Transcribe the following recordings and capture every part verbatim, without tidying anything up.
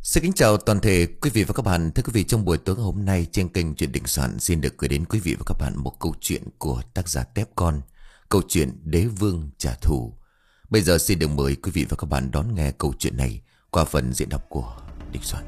Xin kính chào toàn thể quý vị và các bạn. Thưa quý vị, trong buổi tối hôm nay trên kênh Chuyện Đình Soạn xin được gửi đến quý vị và các bạn một câu chuyện của tác giả Tép Con, câu chuyện Đế Vương Trả Thù. Bây giờ xin được mời quý vị và các bạn đón nghe câu chuyện này qua phần diễn đọc của Đình Soạn.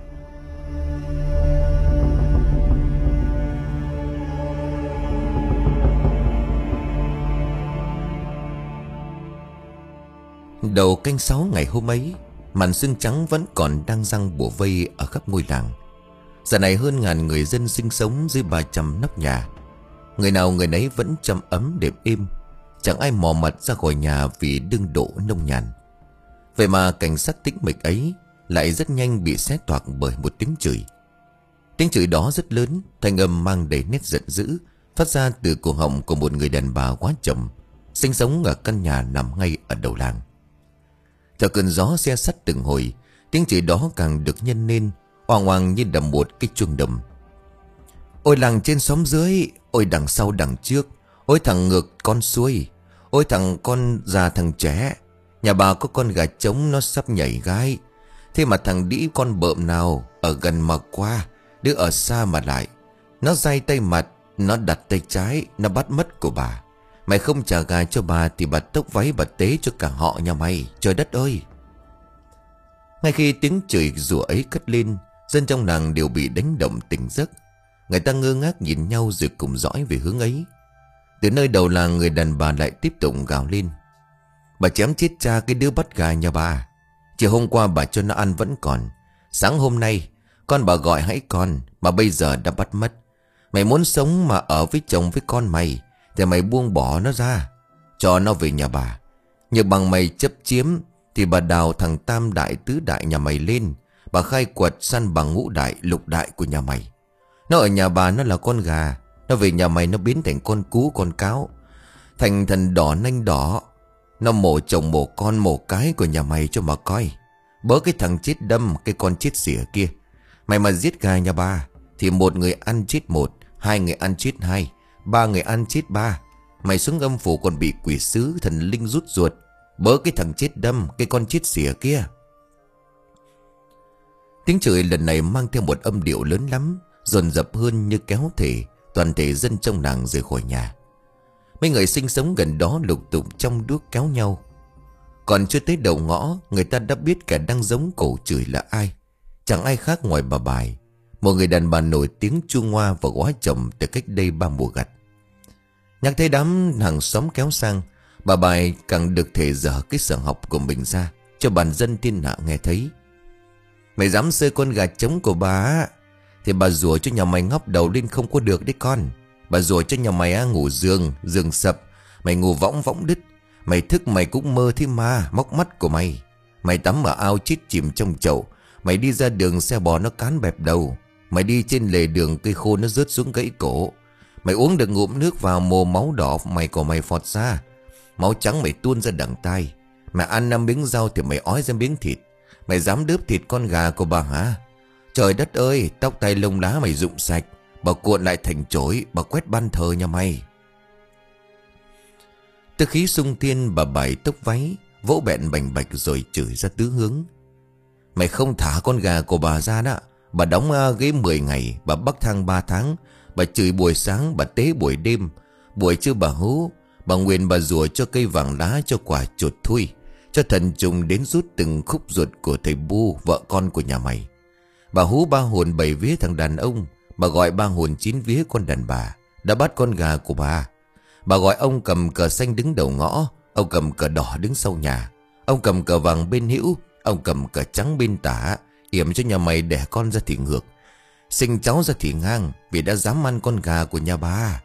Đầu canh sáu ngày hôm ấy, màn sương trắng vẫn còn đang giăng bủa vây ở khắp ngôi làng. Giờ này hơn ngàn người dân sinh sống dưới ba trăm nóc nhà. Người nào người nấy vẫn trầm ấm đệm êm, chẳng ai mò mật ra khỏi nhà vì đương độ nông nhàn. Vậy mà cảnh sắc tĩnh mịch ấy lại rất nhanh bị xé toạc bởi một tiếng chửi. Tiếng chửi đó rất lớn, thanh âm mang đầy nét giận dữ, phát ra từ cổ họng của một người đàn bà quá chồng, sinh sống ở căn nhà nằm ngay ở đầu làng. Theo cơn gió xe sắt từng hồi, tiếng chửi đó càng được nhân lên, oang oang như đầm một cái chuông đầm. Ôi làng trên xóm dưới, ôi đằng sau đằng trước, ôi thằng ngược con xuôi, ôi thằng con già thằng trẻ. Nhà bà có con gà trống nó sắp nhảy gai. Thế mà thằng đĩ con bợm nào ở gần mà qua, đứa ở xa mà lại. Nó day tay mặt, nó đặt tay trái, nó bắt mất của bà. Mày không trả gà cho bà thì bà tốc váy bà tế cho cả họ nhà mày. Trời đất ơi! Ngay khi tiếng chửi rủa ấy cất lên, dân trong làng đều bị đánh động tỉnh giấc. Người ta ngơ ngác nhìn nhau rồi cùng dõi về hướng ấy. Từ nơi đầu làng, người đàn bà lại tiếp tục gào lên. Bà chém chết cha cái đứa bắt gà nhà bà. Chiều hôm qua bà cho nó ăn vẫn còn. Sáng hôm nay con bà gọi hãy con, mà bây giờ đã bắt mất. Mày muốn sống mà ở với chồng với con mày thì mày buông bỏ nó ra, cho nó về nhà bà. Nhờ bằng mày chấp chiếm thì bà đào thằng tam đại tứ đại nhà mày lên. Bà khai quật săn bằng ngũ đại lục đại của nhà mày. Nó ở nhà bà nó là con gà, nó về nhà mày nó biến thành con cú con cáo, thành thần đỏ nanh đỏ. Nó mổ chồng mổ con mổ cái của nhà mày cho mà coi. Bớ cái thằng chết đâm, cái con chết xỉa kia. Mày mà giết gà nhà bà thì một người ăn chết một, hai người ăn chết hai, ba người ăn chết ba. Mày xuống âm phủ còn bị quỷ sứ thần linh rút ruột. Bớ cái thằng chết đâm, cái con chết xỉa kia. Tiếng chửi lần này mang theo một âm điệu lớn lắm, dồn dập hơn như kéo thể toàn thể dân trong làng rời khỏi nhà. Mấy người sinh sống gần đó lục tục trong đuốc kéo nhau. Còn chưa tới đầu ngõ, người ta đã biết kẻ đang giống cổ chửi là ai. Chẳng ai khác ngoài bà Bài, một người đàn bà nổi tiếng chua ngoa và góa chồng từ cách đây ba mùa gặt. Nhắc thấy đám hàng xóm kéo sang, bà Bài càng được thể dở cái sở học của mình ra cho bản dân thiên hạ nghe thấy. Mày dám xơi con gà trống của bà thì bà rủa cho nhà mày ngóc đầu lên không có được đấy con. Bà rủa cho nhà mày ngủ giường, giường sập, mày ngủ võng võng đứt. Mày thức mày cũng mơ thấy ma móc mắt của mày. Mày tắm ở ao chết chìm trong chậu. Mày đi ra đường xe bò nó cán bẹp đầu. Mày đi trên lề đường cây khô nó rớt xuống gãy cổ. Mày uống được ngụm nước vào mồ máu đỏ mày của mày phọt ra. Máu trắng mày tuôn ra đằng tai. Mày ăn năm miếng rau thì mày ói ra miếng thịt. Mày dám đớp thịt con gà của bà hả? Trời đất ơi, tóc tai lông lá mày rụng sạch. Bà cuộn lại thành chổi, bà quét ban thờ nhà mày. Từ khí sung thiên, bà Bảy tốc váy, vỗ bẹn bành bạch rồi chửi ra tứ hướng. Mày không thả con gà của bà ra đó. Bà đóng ghế mười ngày, bà bắc thang ba tháng. Bà chửi buổi sáng, bà tế buổi đêm. Buổi trưa bà hú, bà nguyện bà rủa cho cây vàng lá, cho quả chuột thui, cho thần trùng đến rút từng khúc ruột của thầy Bu, vợ con của nhà mày. Bà hú ba hồn bảy vía thằng đàn ông. Bà gọi ba hồn chín vía con đàn bà đã bắt con gà của bà. Bà gọi ông cầm cờ xanh đứng đầu ngõ, ông cầm cờ đỏ đứng sau nhà, ông cầm cờ vàng bên hữu, ông cầm cờ trắng bên tả, yểm cho nhà mày đẻ con ra thì ngược, sinh cháu ra thì ngang, vì đã dám ăn con gà của nhà bà.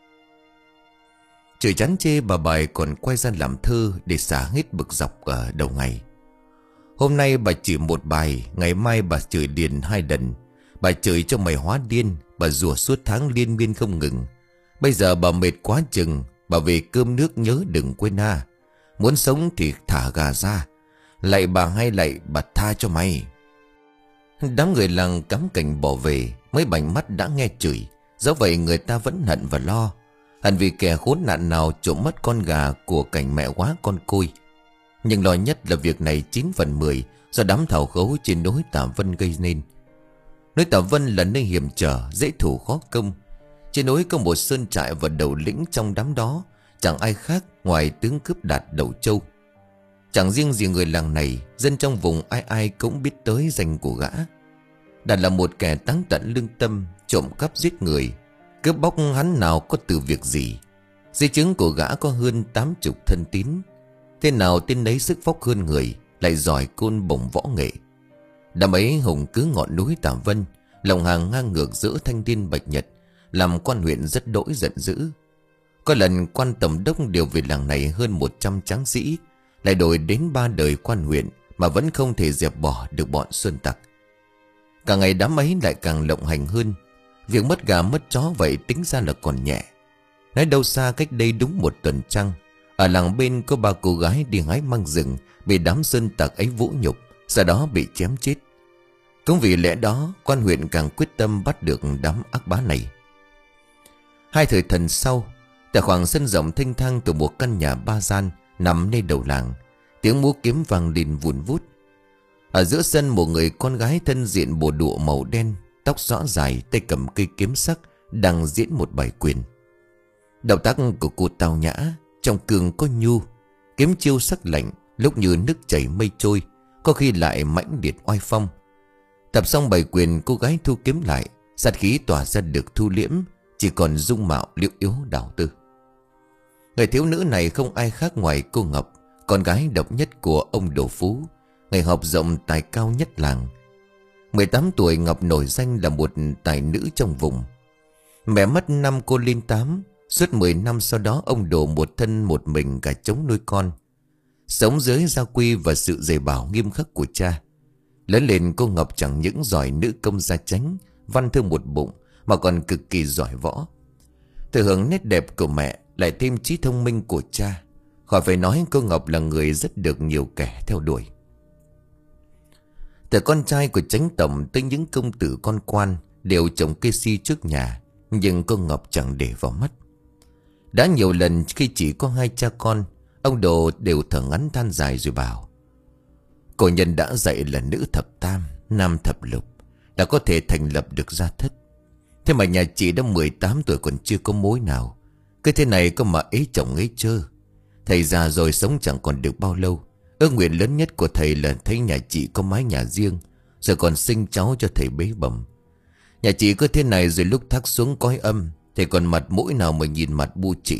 Trời chán chê, bà Bài còn quay ra làm thơ để xả hết bực dọc ở đầu ngày. Hôm nay bà chửi một bài, ngày mai bà chửi liền hai lần. Bà chửi cho mày hóa điên, bà rủa suốt tháng liên miên không ngừng. Bây giờ bà mệt quá chừng, bà về cơm nước nhớ đừng quên ha. Muốn sống thì thả gà ra. Lạy bà hay lạy bà tha cho mày. Đám người làng cắm cảnh bỏ về, mấy bảnh mắt đã nghe chửi. Dẫu vậy người ta vẫn hận và lo. Hận vì kẻ khốn nạn nào trộm mất con gà của cảnh mẹ quá con côi. Nhưng lo nhất là việc này chín phần mười do đám thảo khấu trên núi Tả Vân gây nên. Núi Tả Vân là nơi hiểm trở, dễ thủ khó công. Trên núi có một sơn trại và đầu lĩnh trong đám đó chẳng ai khác ngoài tướng cướp Đạt Đầu Châu. Chẳng riêng gì người làng này, dân trong vùng ai ai cũng biết tới danh của gã. Đạt là một kẻ táng tận lương tâm, trộm cắp giết người, cướp bóc hắn nào có từ việc gì. Di chứng của gã có hơn tám chục thân tín. Thế nào tên ấy sức vóc hơn người, lại giỏi côn bổng võ nghệ. Đám ấy hùng cứ ngọn núi Tả Vân, lòng hàng ngang ngược giữa thanh thiên bạch nhật, làm quan huyện rất đỗi giận dữ. Có lần quan tổng đốc điều về làng này hơn một trăm tráng sĩ, lại đổi đến ba đời quan huyện mà vẫn không thể dẹp bỏ được bọn sơn tặc. Cả ngày đám ấy lại càng lộng hành hơn. Việc mất gà mất chó vậy tính ra là còn nhẹ. Nói đâu xa cách đây đúng một tuần trăng, ở làng bên có ba cô gái đi hái măng rừng bị đám sơn tặc ấy vũ nhục, sau đó bị chém chết. Cũng vì lẽ đó quan huyện càng quyết tâm bắt được đám ác bá này. Hai thời thần sau, tại khoảng sân rộng thênh thang từ một căn nhà ba gian nằm nơi đầu làng, tiếng múa kiếm vang lên vùn vút. Ở giữa sân một người con gái thân diện bồ đụa màu đen, tóc xõa dài, tay cầm cây kiếm sắc, đang diễn một bài quyền. Động tác của cô tao nhã, trong cường có nhu, kiếm chiêu sắc lạnh, lúc như nước chảy mây trôi, có khi lại mãnh liệt oai phong. Tập xong bài quyền, cô gái thu kiếm lại, sát khí tỏa ra được thu liễm, chỉ còn dung mạo liễu yếu đảo tư. Người thiếu nữ này không ai khác ngoài cô Ngọc, con gái độc nhất của ông Đồ Phú, người học rộng tài cao nhất làng. Mười tám tuổi, Ngọc nổi danh là một tài nữ trong vùng. Mẹ mất năm cô lên tám. Suốt mười năm sau đó ông Đồ một thân một mình cả trống nuôi con, sống dưới gia quy và sự dạy bảo nghiêm khắc của cha. Lớn lên cô Ngọc chẳng những giỏi nữ công gia chánh, văn thơ một bụng, mà còn cực kỳ giỏi võ. Thừa hưởng nét đẹp của mẹ, lại thêm trí thông minh của cha, khỏi phải nói cô Ngọc là người rất được nhiều kẻ theo đuổi. Từ con trai của chánh tổng tới những công tử con quan đều trồng cây si trước nhà, nhưng cô Ngọc chẳng để vào mắt. Đã nhiều lần khi chỉ có hai cha con, ông Đồ đều thở ngắn than dài rồi bảo: cổ nhân đã dạy là nữ thập tam, nam thập lục, đã có thể thành lập được gia thất. Thế mà nhà chị đã mười tám tuổi còn chưa có mối nào. Cứ thế này có mà ế chồng ế chơ. Thầy già rồi sống chẳng còn được bao lâu. Ước nguyện lớn nhất của thầy là thấy nhà chị có mái nhà riêng, rồi còn sinh cháu cho thầy bế bẩm. Nhà chị cứ thế này rồi lúc thác xuống cõi âm, thầy còn mặt mũi nào mà nhìn mặt bu chị.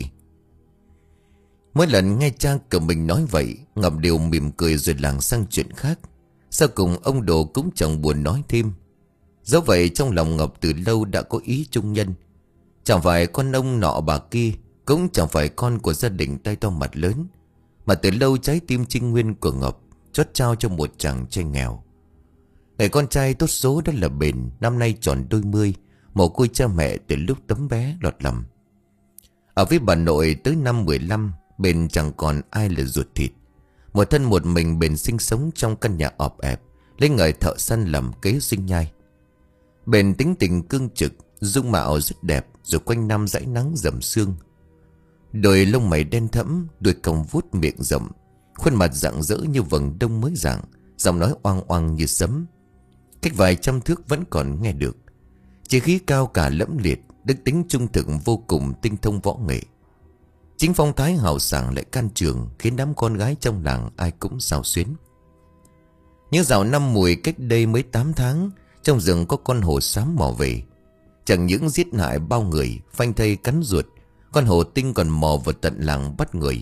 Mỗi lần nghe cha của mình nói vậy, Ngọc đều mỉm cười rồi lảng sang chuyện khác. Sau cùng ông Đồ cũng chẳng buồn nói thêm. Dẫu vậy trong lòng Ngọc từ lâu đã có ý chung nhân. Chẳng phải con ông nọ bà kia, cũng chẳng phải con của gia đình tay to mặt lớn, mà từ lâu trái tim trinh nguyên của Ngọc chót trao cho một chàng trai nghèo. Người con trai tốt số đó là Bền, năm nay tròn đôi mươi, mồ côi cha mẹ từ lúc tấm bé lọt lòng. Ở với bà nội tới năm mười lăm, Bền chẳng còn ai là ruột thịt. Một thân một mình Bền sinh sống trong căn nhà ọp ẹp, lấy nghề thợ săn làm kế sinh nhai. Bền tính tình cương trực, dung mạo rất đẹp, rồi quanh năm dãi nắng dầm sương. Đôi lông mày đen thẫm, đuôi cong vút miệng rộng, khuôn mặt rạng rỡ như vầng đông mới rạng, giọng nói oang oang như sấm. Cách vài trăm thước vẫn còn nghe được. Chí khí cao cả lẫm liệt, đức tính trung thực vô cùng tinh thông võ nghệ. Chính phong thái hào sảng lại can trường, khiến đám con gái trong làng ai cũng xao xuyến. Nhớ dạo năm Mùi cách đây mới tám tháng, trong rừng có con hổ xám mò về. Chẳng những giết hại bao người, phanh thây cắn ruột, con hổ tinh còn mò vào tận làng bắt người.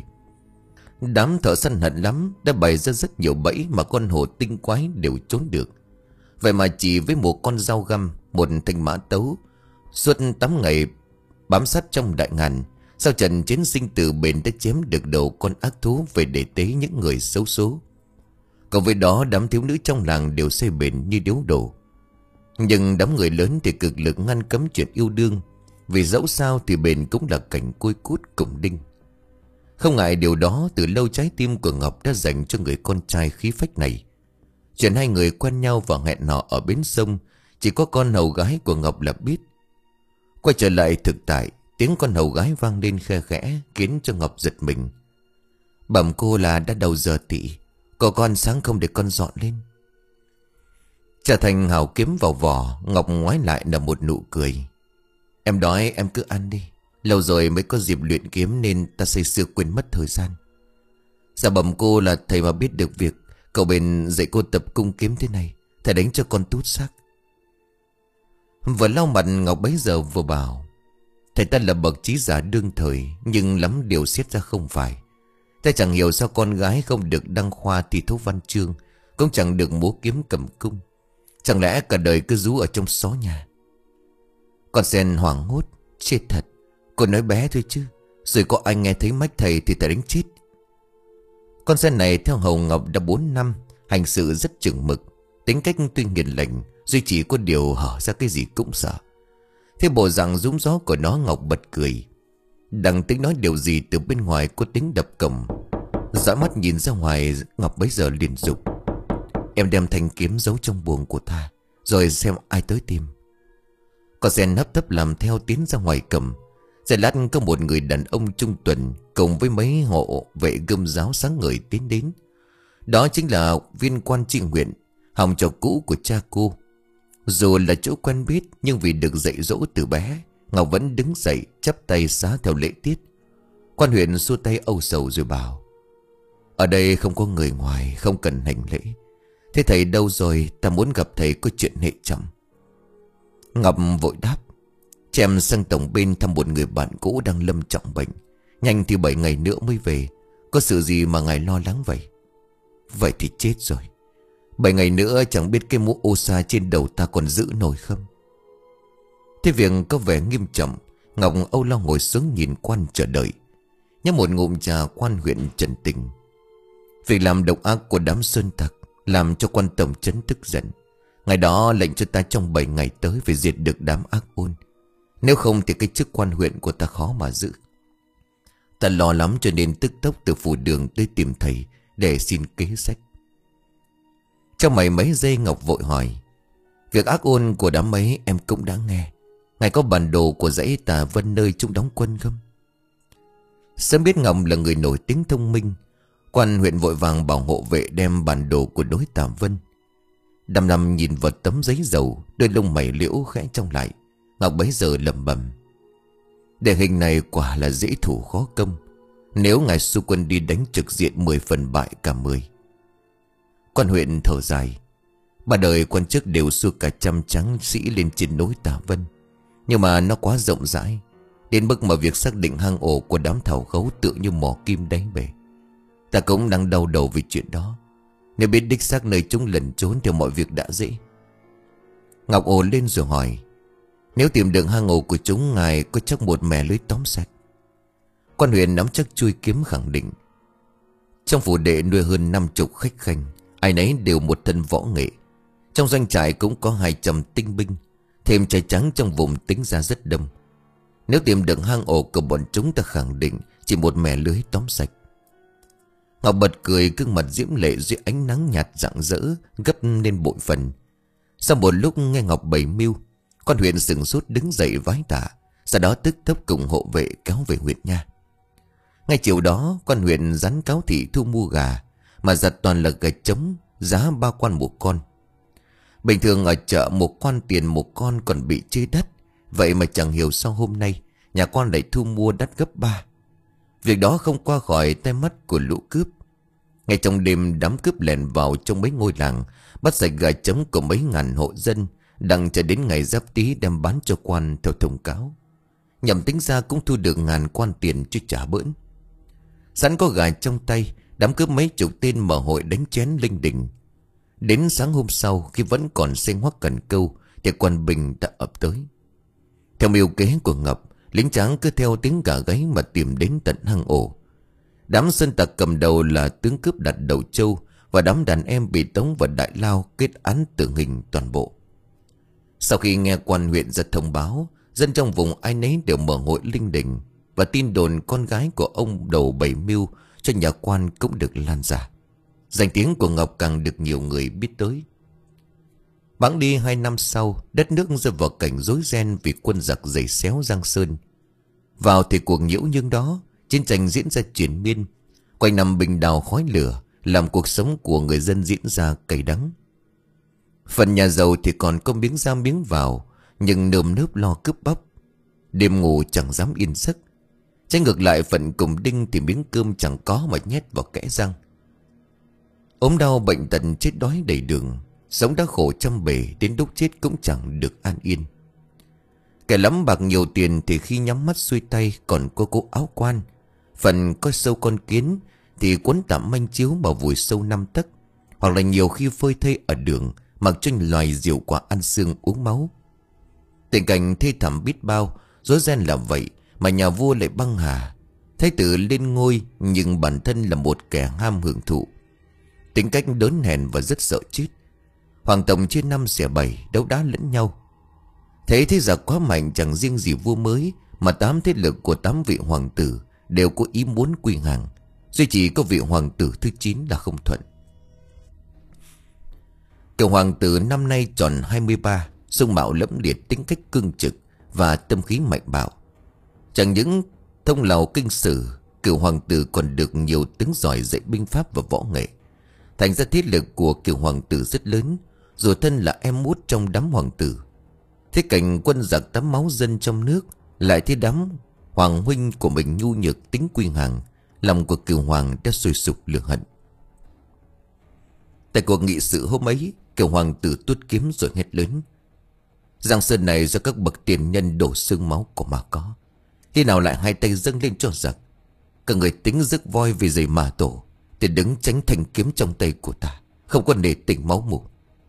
Đám thợ săn hận lắm, đã bày ra rất nhiều bẫy mà con hổ tinh quái đều trốn được. Vậy mà chỉ với một con dao găm, một thanh mã tấu, suốt tám ngày bám sát trong đại ngàn, sau trận chiến sinh tử Bền đã chém được đầu con ác thú về để tế những người xấu số. Còn với đó đám thiếu nữ trong làng đều xây Bền như điếu đổ. Nhưng đám người lớn thì cực lực ngăn cấm chuyện yêu đương, vì dẫu sao thì Bền cũng là cảnh côi cút cùng đinh. Không ngại điều đó, từ lâu trái tim của Ngọc đã dành cho người con trai khí phách này. Chuyện hai người quen nhau và hẹn hò ở bến sông, chỉ có con hầu gái của Ngọc là biết. Quay trở lại thực tại, tiếng con hầu gái vang lên khe khẽ, khiến cho Ngọc giật mình. Bẩm cô là đã đầu giờ tỵ, cậu con sáng không để con dọn lên. Trả thành hào kiếm vào vỏ, Ngọc ngoái lại là một nụ cười. Em đói em cứ ăn đi. Lâu rồi mới có dịp luyện kiếm nên ta say sưa quên mất thời gian. Dạ bẩm cô là thầy mà biết được việc cậu bền dạy cô tập cung kiếm thế này. Thầy đánh cho con tút xác. Vừa lau mặt Ngọc bấy giờ vừa bảo. Thầy ta là bậc trí giả đương thời, nhưng lắm điều xét ra không phải. Ta chẳng hiểu sao con gái không được đăng khoa thi thố văn chương, cũng chẳng được múa kiếm cầm cung. Chẳng lẽ cả đời cứ rú ở trong xó nhà. Con sen hoảng hốt. Chết thật. Cô nói bé thôi chứ. Rồi có ai nghe thấy mách thầy thì thầy đánh chết. Con sen này theo hầu Ngọc đã bốn năm, hành sự rất chừng mực, tính cách tuy hiền lành, duy chỉ có điều hở ra cái gì cũng sợ. Thế bộ dạng rúm gió của nó Ngọc bật cười. Đang tính nói điều gì từ bên ngoài có tiếng đập cổng. Dõi mắt nhìn ra ngoài, Ngọc bấy giờ liền dục. Em đem thanh kiếm giấu trong buồng của ta, rồi xem ai tới tìm. Con sen hấp tấp làm theo tiến ra ngoài cầm. Rồi lát có một người đàn ông trung tuần cùng với mấy hộ vệ gươm giáo sáng ngời tiến đến. Đó chính là viên quan tri huyện, hòng trò cũ của cha cô. Dù là chỗ quen biết, nhưng vì được dạy dỗ từ bé, Ngọc vẫn đứng dậy chắp tay xá theo lễ tiết. Quan huyện xua tay âu sầu rồi bảo. Ở đây không có người ngoài, không cần hành lễ. Thế thầy đâu rồi? Ta muốn gặp thầy có chuyện hệ trọng. Ngọc vội đáp. Chèm sang tổng bên thăm một người bạn cũ đang lâm trọng bệnh. Nhanh thì bảy ngày nữa mới về. Có sự gì mà ngài lo lắng vậy? Vậy thì chết rồi. Bảy ngày nữa chẳng biết cái mũ ô sa trên đầu ta còn giữ nổi không. Thế việc có vẻ nghiêm trọng. Ngọc âu lo ngồi xuống nhìn quan chờ đợi. Nhấp một ngụm trà, quan huyện trần tình. Việc làm độc ác của đám sơn tặc làm cho quan tổng trấn tức giận. Ngày đó lệnh cho ta trong bảy ngày tới phải diệt được đám ác ôn. Nếu không thì cái chức quan huyện của ta khó mà giữ. Ta lo lắm cho nên tức tốc từ phủ đường tới tìm thầy để xin kế sách. Trong mày mấy giây Ngọc vội hỏi. Việc ác ôn của đám ấy em cũng đã nghe. Ngài có bản đồ của dãy Tà Vân nơi chúng đóng quân không? Sớm biết Ngọc là người nổi tiếng thông minh, quan huyện vội vàng bảo hộ vệ đem bản đồ của đối Tà Vân. Đăm đăm nhìn vào tấm giấy dầu, đôi lông mày liễu khẽ trong lại. Ngọc bấy giờ lẩm bẩm. Địa hình này quả là dễ thủ khó công. Nếu ngài xu quân đi đánh trực diện mười phần bại cả mười. Quan huyện thở dài. Ba đời quan chức đều xua cả trăm tráng sĩ lên trên núi Tà Vân. Nhưng mà nó quá rộng rãi, đến mức mà việc xác định hang ổ của đám thảo khấu tựa như mỏ kim đáy bể. Ta cũng đang đau đầu vì chuyện đó. Nếu biết đích xác nơi chúng lẩn trốn thì mọi việc đã dễ. Ngọc ồ lên rồi hỏi. Nếu tìm được hang ổ của chúng, ngài có chắc một mẻ lưới tóm sạch? Quan huyện nắm chắc chuôi kiếm khẳng định. Trong phủ đệ nuôi hơn năm chục khách khanh, ai nấy đều một thân võ nghệ. Trong doanh trại cũng có hai trăm tinh binh, thêm trai trắng trong vùng tính ra rất đông. Nếu tìm được hang ổ của bọn chúng, ta khẳng định chỉ một mẻ lưới tóm sạch. Ngọc bật cười, gương mặt diễm lệ dưới ánh nắng nhạt rạng rỡ gấp lên bội phần. Sau một lúc nghe Ngọc bày mưu, quan huyện sừng sốt đứng dậy vái tạ. Sau đó tức tốc cùng hộ vệ kéo về huyện nha. Ngay chiều đó, quan huyện dán cáo thị thu mua gà, mà giặt toàn là gà trống, giá ba quan một con. Bình thường ở chợ một quan tiền một con còn bị chê đắt, vậy mà chẳng hiểu sao hôm nay nhà quan lại thu mua đắt gấp ba. Việc đó không qua khỏi tay mắt của lũ cướp. Ngay trong đêm, đám cướp lèn vào trong mấy ngôi làng, bắt sạch gà trống của mấy ngàn hộ dân, đặng cho đến ngày Giáp Tý đem bán cho quan theo thông cáo. Nhầm tính ra cũng thu được ngàn quan tiền chứ trả bỡn. Sẵn có gà trong tay, đám cướp mấy chục tên mở hội đánh chén linh đình. Đến sáng hôm sau, khi vẫn còn xanh hoắc cần câu, thì quan binh đã ập tới. Theo mưu kế của Ngọc, lính tráng cứ theo tiếng gà gáy mà tìm đến tận hang ổ. Đám sơn tặc cầm đầu là tướng cướp Đặt Đầu Châu và đám đàn em bị tống vào đại lao kết án tử hình toàn bộ. Sau khi nghe quan huyện ra thông báo, dân trong vùng ai nấy đều mở hội linh đình, và tin đồn con gái của ông đầu bày mưu cho nhà quan cũng được lan ra. Danh tiếng của Ngọc càng được nhiều người biết tới. Bẵng đi hai năm sau, đất nước rơi vào cảnh rối ren vì quân giặc giày xéo Giang Sơn. Vào thời cuộc nhiễu nhương đó, chiến tranh diễn ra triền miên, quanh năm bình đào khói lửa, làm cuộc sống của người dân diễn ra cay đắng. Phần nhà giàu thì còn có miếng ra miếng vào, nhưng nơm nớp lo cướp bóc. Đêm ngủ chẳng dám yên giấc. Trái ngược lại phần cùng Đinh thì miếng cơm chẳng có mà nhét vào kẽ răng. Ốm đau bệnh tật chết đói đầy đường, sống đã khổ trăm bề, đến lúc chết cũng chẳng được an yên. Kẻ lắm bạc nhiều tiền thì khi nhắm mắt xuôi tay còn có cố áo quan. Phần có sâu con kiến thì quấn tạm manh chiếu mà vùi sâu năm tấc. Hoặc là nhiều khi phơi thây ở đường, mặc cho loài diều quả ăn xương uống máu. Tình cảnh thê thảm biết bao, rối ren là vậy mà nhà vua lại băng hà. Thái tử lên ngôi nhưng bản thân là một kẻ ham hưởng thụ, tính cách đớn hèn và rất sợ chết. Hoàng tộc chia năm xẻ bảy, đấu đá lẫn nhau. Thế thế giặc quá mạnh, chẳng riêng gì vua mới mà tám thế lực của tám vị hoàng tử đều có ý muốn quy hàng, duy chỉ có vị hoàng tử thứ chín là không thuận. Cậu hoàng tử năm nay tròn hai mươi ba, dung mạo lẫm liệt, tính cách cương trực và tâm khí mạnh bạo. Chẳng những thông lầu kinh sử, cựu hoàng tử còn được nhiều tướng giỏi dạy binh pháp và võ nghệ. Thành ra thế lực của cựu hoàng tử rất lớn, dù thân là em út trong đám hoàng tử. Thế cảnh quân giặc tắm máu dân trong nước, lại thấy đám hoàng huynh của mình nhu nhược tính quy hàng, lòng của cựu hoàng đã sôi sục lửa hận. Tại cuộc nghị sự hôm ấy, cựu hoàng tử tuốt kiếm rồi hét lớn: Giang sơn này do các bậc tiền nhân đổ xương máu của mà có, khi nào lại hai tay dâng lên cho giặc? Các người tính rước voi về giày mà tổ thì đứng tránh thanh kiếm trong tay của ta, không có nể tình máu mủ.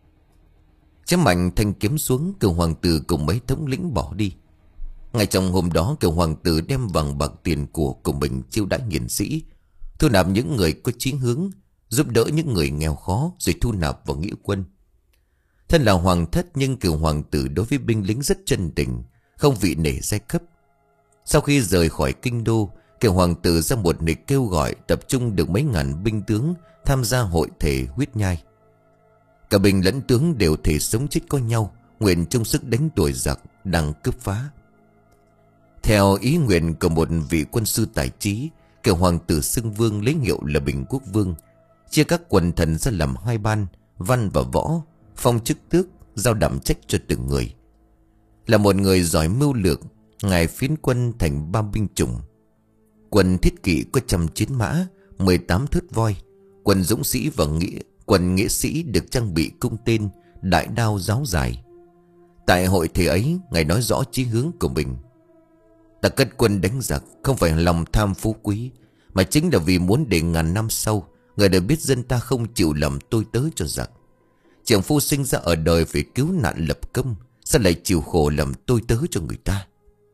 Chém mạnh thanh kiếm xuống, cựu hoàng tử cùng mấy thống lĩnh bỏ đi. Ngay trong hôm đó, cựu hoàng tử đem vàng bạc tiền của của mình chiêu đãi hiền sĩ, thu nạp những người có chí hướng, giúp đỡ những người nghèo khó, rồi thu nạp vào nghĩa quân. Thân là hoàng thất nhưng cựu hoàng tử đối với binh lính rất chân tình, không vị nể giai cấp. Sau khi rời khỏi kinh đô, cựu hoàng tử ra một lịch kêu gọi tập trung được mấy ngàn binh tướng tham gia hội thể huyết nhai. Cả binh lẫn tướng đều thể sống chết có nhau, nguyện chung sức đánh đuổi giặc đang cướp phá. Theo ý nguyện của một vị quân sư tài trí, cựu hoàng tử xưng vương lấy hiệu là Bình Quốc Vương, chia các quần thần ra làm hai ban, văn và võ, phong chức tước, giao đảm trách cho từng người. Là một người giỏi mưu lược, ngài phiến quân thành ba binh chủng. Quân thiết kỵ có trăm chiến mã, mười tám thớt voi. Quân dũng sĩ và nghĩa Quân nghĩa sĩ được trang bị cung tên, đại đao giáo dài. Tại hội thể ấy, ngài nói rõ chí hướng của mình: Ta cất quân đánh giặc không phải lòng tham phú quý, mà chính là vì muốn để ngàn năm sau người đều biết dân ta không chịu làm tôi tớ cho giặc. Trưởng phu sinh ra ở đời phải cứu nạn lập công, sao lại chịu khổ làm tôi tớ cho người ta?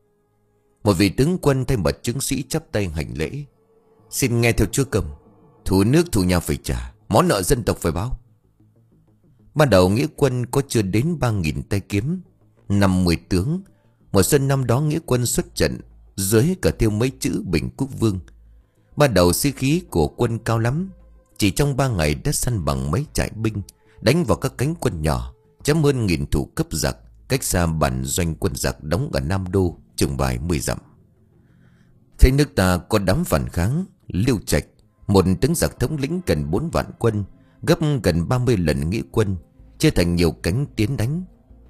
Một vị tướng quân thay mặt chứng sĩ chắp tay hành lễ: Xin nghe theo chúa cầm, thù nước thù nhà phải trả, món nợ dân tộc phải báo. Ban đầu nghĩa quân có chưa đến ba nghìn tay kiếm, năm mươi tướng. Mùa xuân năm đó nghĩa quân xuất trận, dưới cả theo mấy chữ Bình Quốc Vương. Ban đầu sĩ khí của quân cao lắm, chỉ trong ba ngày đã săn bằng mấy trại binh, đánh vào các cánh quân nhỏ, chém hơn nghìn thủ cấp giặc, cách xa bản doanh quân giặc đóng ở Nam Đô chừng vài mươi dặm. Thấy nước ta có đám phản kháng, Liêu Trạch, một tướng giặc thống lĩnh gần bốn vạn quân, gấp gần ba mươi lần nghĩa quân, chia thành nhiều cánh tiến đánh.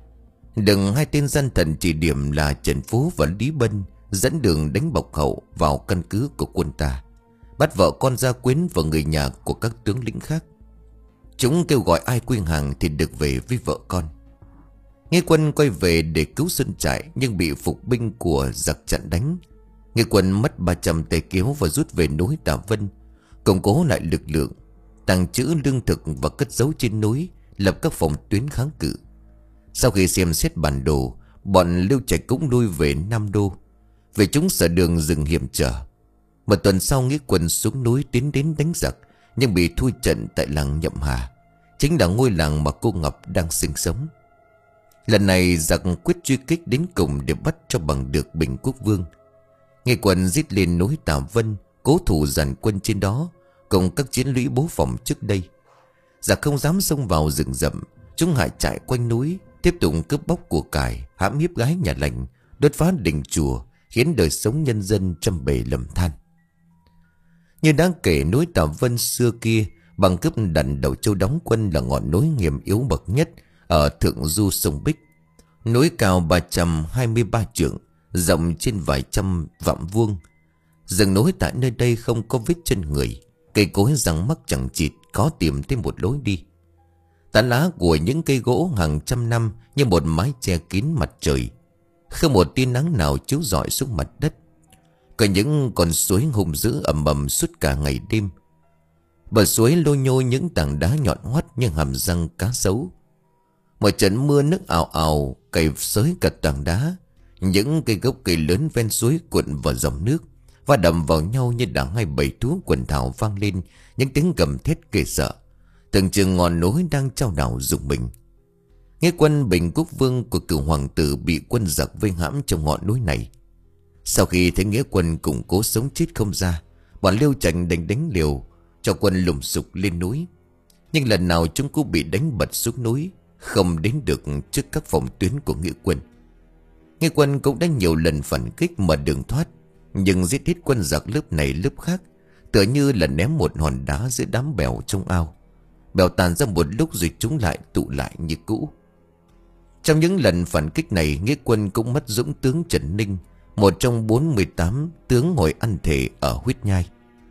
Đừng hai tên gian thần chỉ điểm là Trần Phú và Lý Bân dẫn đường đánh bọc hậu vào căn cứ của quân ta, bắt vợ con gia quyến và người nhà của các tướng lĩnh khác. Chúng kêu gọi ai quy hàng thì được về với vợ con. Nghĩa quân quay về để cứu sơn trại nhưng bị phục binh của giặc chặn đánh. Nghĩa quân mất ba trăm tay kéo và rút về núi Tà Vân, củng cố lại lực lượng, tàng trữ lương thực và cất giấu trên núi, lập các phòng tuyến kháng cự. Sau khi xem xét bản đồ, bọn Liêu Trạch cũng lui về Nam Đô, vì chúng sợ đường rừng hiểm trở. Một tuần sau, nghĩa quân xuống núi tiến đến đánh giặc, nhưng bị thua trận tại làng Nhậm Hà, chính là ngôi làng mà cô Ngọc đang sinh sống. Lần này giặc quyết truy kích đến cùng để bắt cho bằng được Bình Quốc Vương. Nghĩa quân giết lên núi Tà Vân, cố thủ dàn quân trên đó, cùng các chiến lũy bố phòng trước đây. Giặc không dám xông vào rừng rậm, chúng hạ trại quanh núi, tiếp tục cướp bóc của cải, hãm hiếp gái nhà lành, đốt phá đình chùa, khiến đời sống nhân dân trăm bề lầm than. Như đã kể, núi Tà Vân xưa kia bằng cướp đàn Đầu Châu đóng quân là ngọn núi hiểm yếu bậc nhất ở thượng du sông Bích. Núi cao ba trăm hai mươi ba trượng, rộng trên vài trăm vạn vuông. Rừng núi tại nơi đây không có vết chân người, cây cối răng mắc chẳng chịt, khó tìm thêm một lối đi. Tán lá của những cây gỗ hàng trăm năm như một mái che kín mặt trời, không một tia nắng nào chiếu rọi xuống mặt đất. Có những con suối hung dữ ầm ầm suốt cả ngày đêm. Bờ suối lôi nhô những tảng đá nhọn hoắt như hàm răng cá sấu. Một trận mưa nước ào ào cày xới cả tảng đá. Những cây gốc cây lớn ven suối cuộn vào dòng nước, và đầm vào nhau như đã hai bầy thú quần thảo, vang lên những tiếng gầm thét ghê sợ. Tưởng chừng ngọn núi đang trao đảo rụng mình. Nghe quân Bình Quốc Vương của cửu hoàng tử bị quân giặc vây hãm trong ngọn núi này. Sau khi thấy nghĩa quân củng cố sống chết không ra, bọn Liêu Trạch đánh đánh liều cho quân lùng sục lên núi. Nhưng lần nào chúng cũng bị đánh bật xuống núi, không đến được trước các phòng tuyến của nghĩa quân. Nghĩa quân cũng đã nhiều lần phản kích mà đường thoát, nhưng giết hết quân giặc lớp này lớp khác, tựa như là ném một hòn đá giữa đám bèo trong ao. Bèo tàn ra một lúc rồi chúng lại tụ lại như cũ. Trong những lần phản kích này, nghĩa quân cũng mất dũng tướng Trần Ninh, một trong bốn mươi tám tướng ngồi ăn thể ở Huyết Nhai.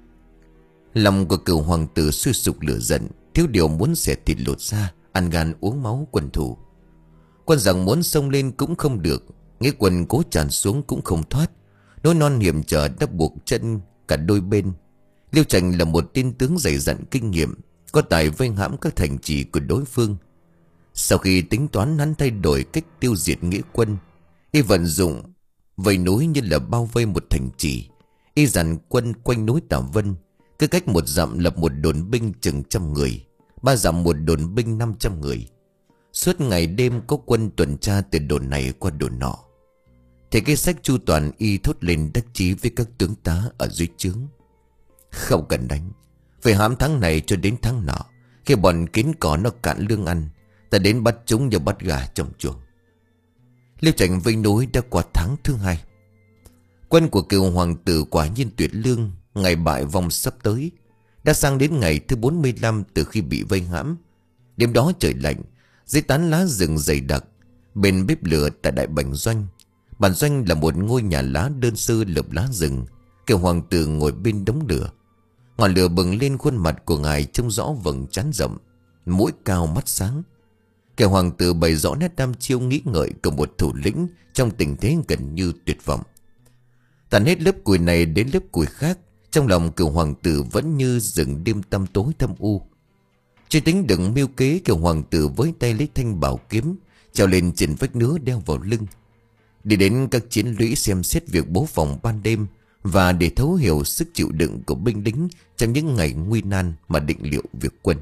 Lòng của cửu hoàng tử sôi sục lửa giận, thiếu điều muốn xẻ thịt lột da, ăn gan uống máu quân thủ. Quân giặc muốn xông lên cũng không được, nghĩa quân cố tràn xuống cũng không thoát. Núi non hiểm trở đã buộc chân cả đôi bên. Liêu Trạch là một tên tướng dày dặn kinh nghiệm, có tài vây hãm các thành trì của đối phương. Sau khi tính toán, hắn thay đổi cách tiêu diệt nghĩa quân. Y vận dụng vây núi như là bao vây một thành trì. Y dàn quân quanh núi Tả Vân, cứ cách một dặm lập một đồn binh chừng trăm người, ba dặm một đồn binh năm trăm người. Suốt ngày đêm có quân tuần tra từ đồn này qua đồn nọ. Thì cái sách chu toàn, y thốt lên đắc chí với các tướng tá ở dưới trướng. Không cần đánh, phải hãm tháng này cho đến tháng nọ. Khi bọn kiến cỏ nó cạn lương ăn, ta đến bắt chúng như bắt gà trong chuồng. Liêu Trạch vây núi đã qua tháng thứ hai. Quân của cựu hoàng tử quả nhiên tuyệt lương. Ngày bại vong sắp tới, đã sang đến ngày thứ bốn mươi lăm từ khi bị vây hãm. Đêm đó trời lạnh, dưới tán lá rừng dày đặc, bên bếp lửa tại đại bản doanh. Bản doanh là một ngôi nhà lá đơn sơ lợp lá rừng. Cựu hoàng tử ngồi bên đống lửa. Ngọn lửa bừng lên khuôn mặt của ngài trông rõ vầng trán rộng, mũi cao mắt sáng. Cựu hoàng tử bày rõ nét đam chiêu nghĩ ngợi của một thủ lĩnh trong tình thế gần như tuyệt vọng. Tàn hết lớp củi này đến lớp củi khác, trong lòng cựu hoàng tử vẫn như rừng đêm tăm tối thâm u. Chưa tính đừng mưu kế, cựu hoàng tử với tay lấy thanh bảo kiếm, trèo lên trên vách nứa đeo vào lưng, đi đến các chiến lũy xem xét việc bố phòng ban đêm, và để thấu hiểu sức chịu đựng của binh lính trong những ngày nguy nan mà định liệu việc quân.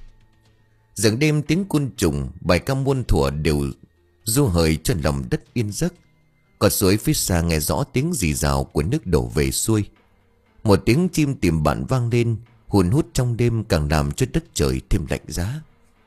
Dần đêm tiếng côn trùng, bài ca muôn thuở đều du hời cho lòng đất yên giấc. Con suối phía xa nghe rõ tiếng rì rào của nước đổ về xuôi. Một tiếng chim tìm bạn vang lên, hùn hút trong đêm càng làm cho đất trời thêm lạnh giá.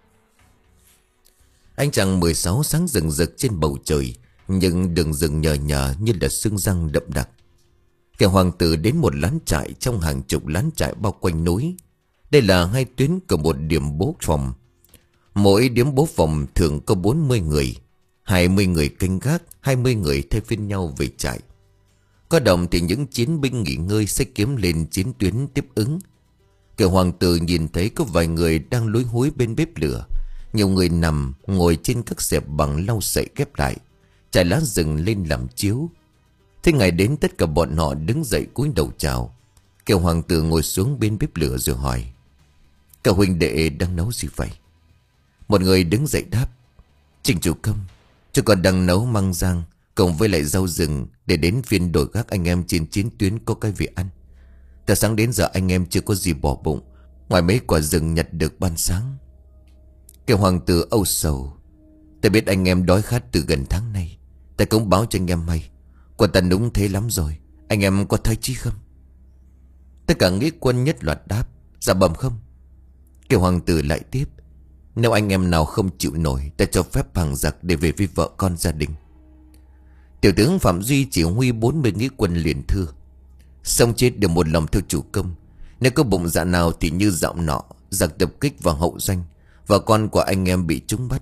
Ánh trăng mười sáu sáng rừng rực trên bầu trời, nhưng đường rừng nhờ nhờ như là xương răng đậm đặc. Kẻ hoàng tử đến một lán trại trong hàng chục lán trại bao quanh núi. Đây là hai tuyến của một điểm bố phòng. Mỗi điểm bố phòng thường có bốn mươi người, hai mươi người canh gác, hai mươi người thay phiên nhau về trại. Có động thì những chiến binh nghỉ ngơi sẽ kiếm lên chiến tuyến tiếp ứng. Kẻ hoàng tử nhìn thấy có vài người đang lúi húi bên bếp lửa. Nhiều người nằm ngồi trên các xẹp bằng lau sậy ghép lại, trải lá rừng lên làm chiếu. Thế ngày đến, tất cả bọn họ đứng dậy cúi đầu chào. Kẻ hoàng tử ngồi xuống bên bếp lửa rồi hỏi: "Cả huynh đệ đang nấu gì vậy?" Một người đứng dậy đáp: "Trình chủ công, chúng còn đang nấu măng rang cùng với lại rau rừng, để đến phiên đổi gác anh em trên chiến tuyến có cái việc ăn. Từ sáng đến giờ anh em chưa có gì bỏ bụng, ngoài mấy quả rừng nhặt được ban sáng." Kẻ hoàng tử âu sầu: "Ta biết anh em đói khát từ gần tháng nay. Ta cũng báo cho anh em hay, quả ta núng thế lắm rồi. Anh em có thấy chí không?" Tất cả nghĩa quân nhất loạt đáp: "Dạ bẩm không." Kẻ hoàng tử lại tiếp: "Nếu anh em nào không chịu nổi, ta cho phép hàng giặc để về với vợ con gia đình." Tiểu tướng Phạm Duy chỉ huy bốn mươi nghĩa quân liền thưa: "Sống chết đều một lòng theo chủ công. Nếu có bụng dạ nào thì như dạo nọ, giặc tập kích vào hậu doanh, vợ con của anh em bị chúng bắt,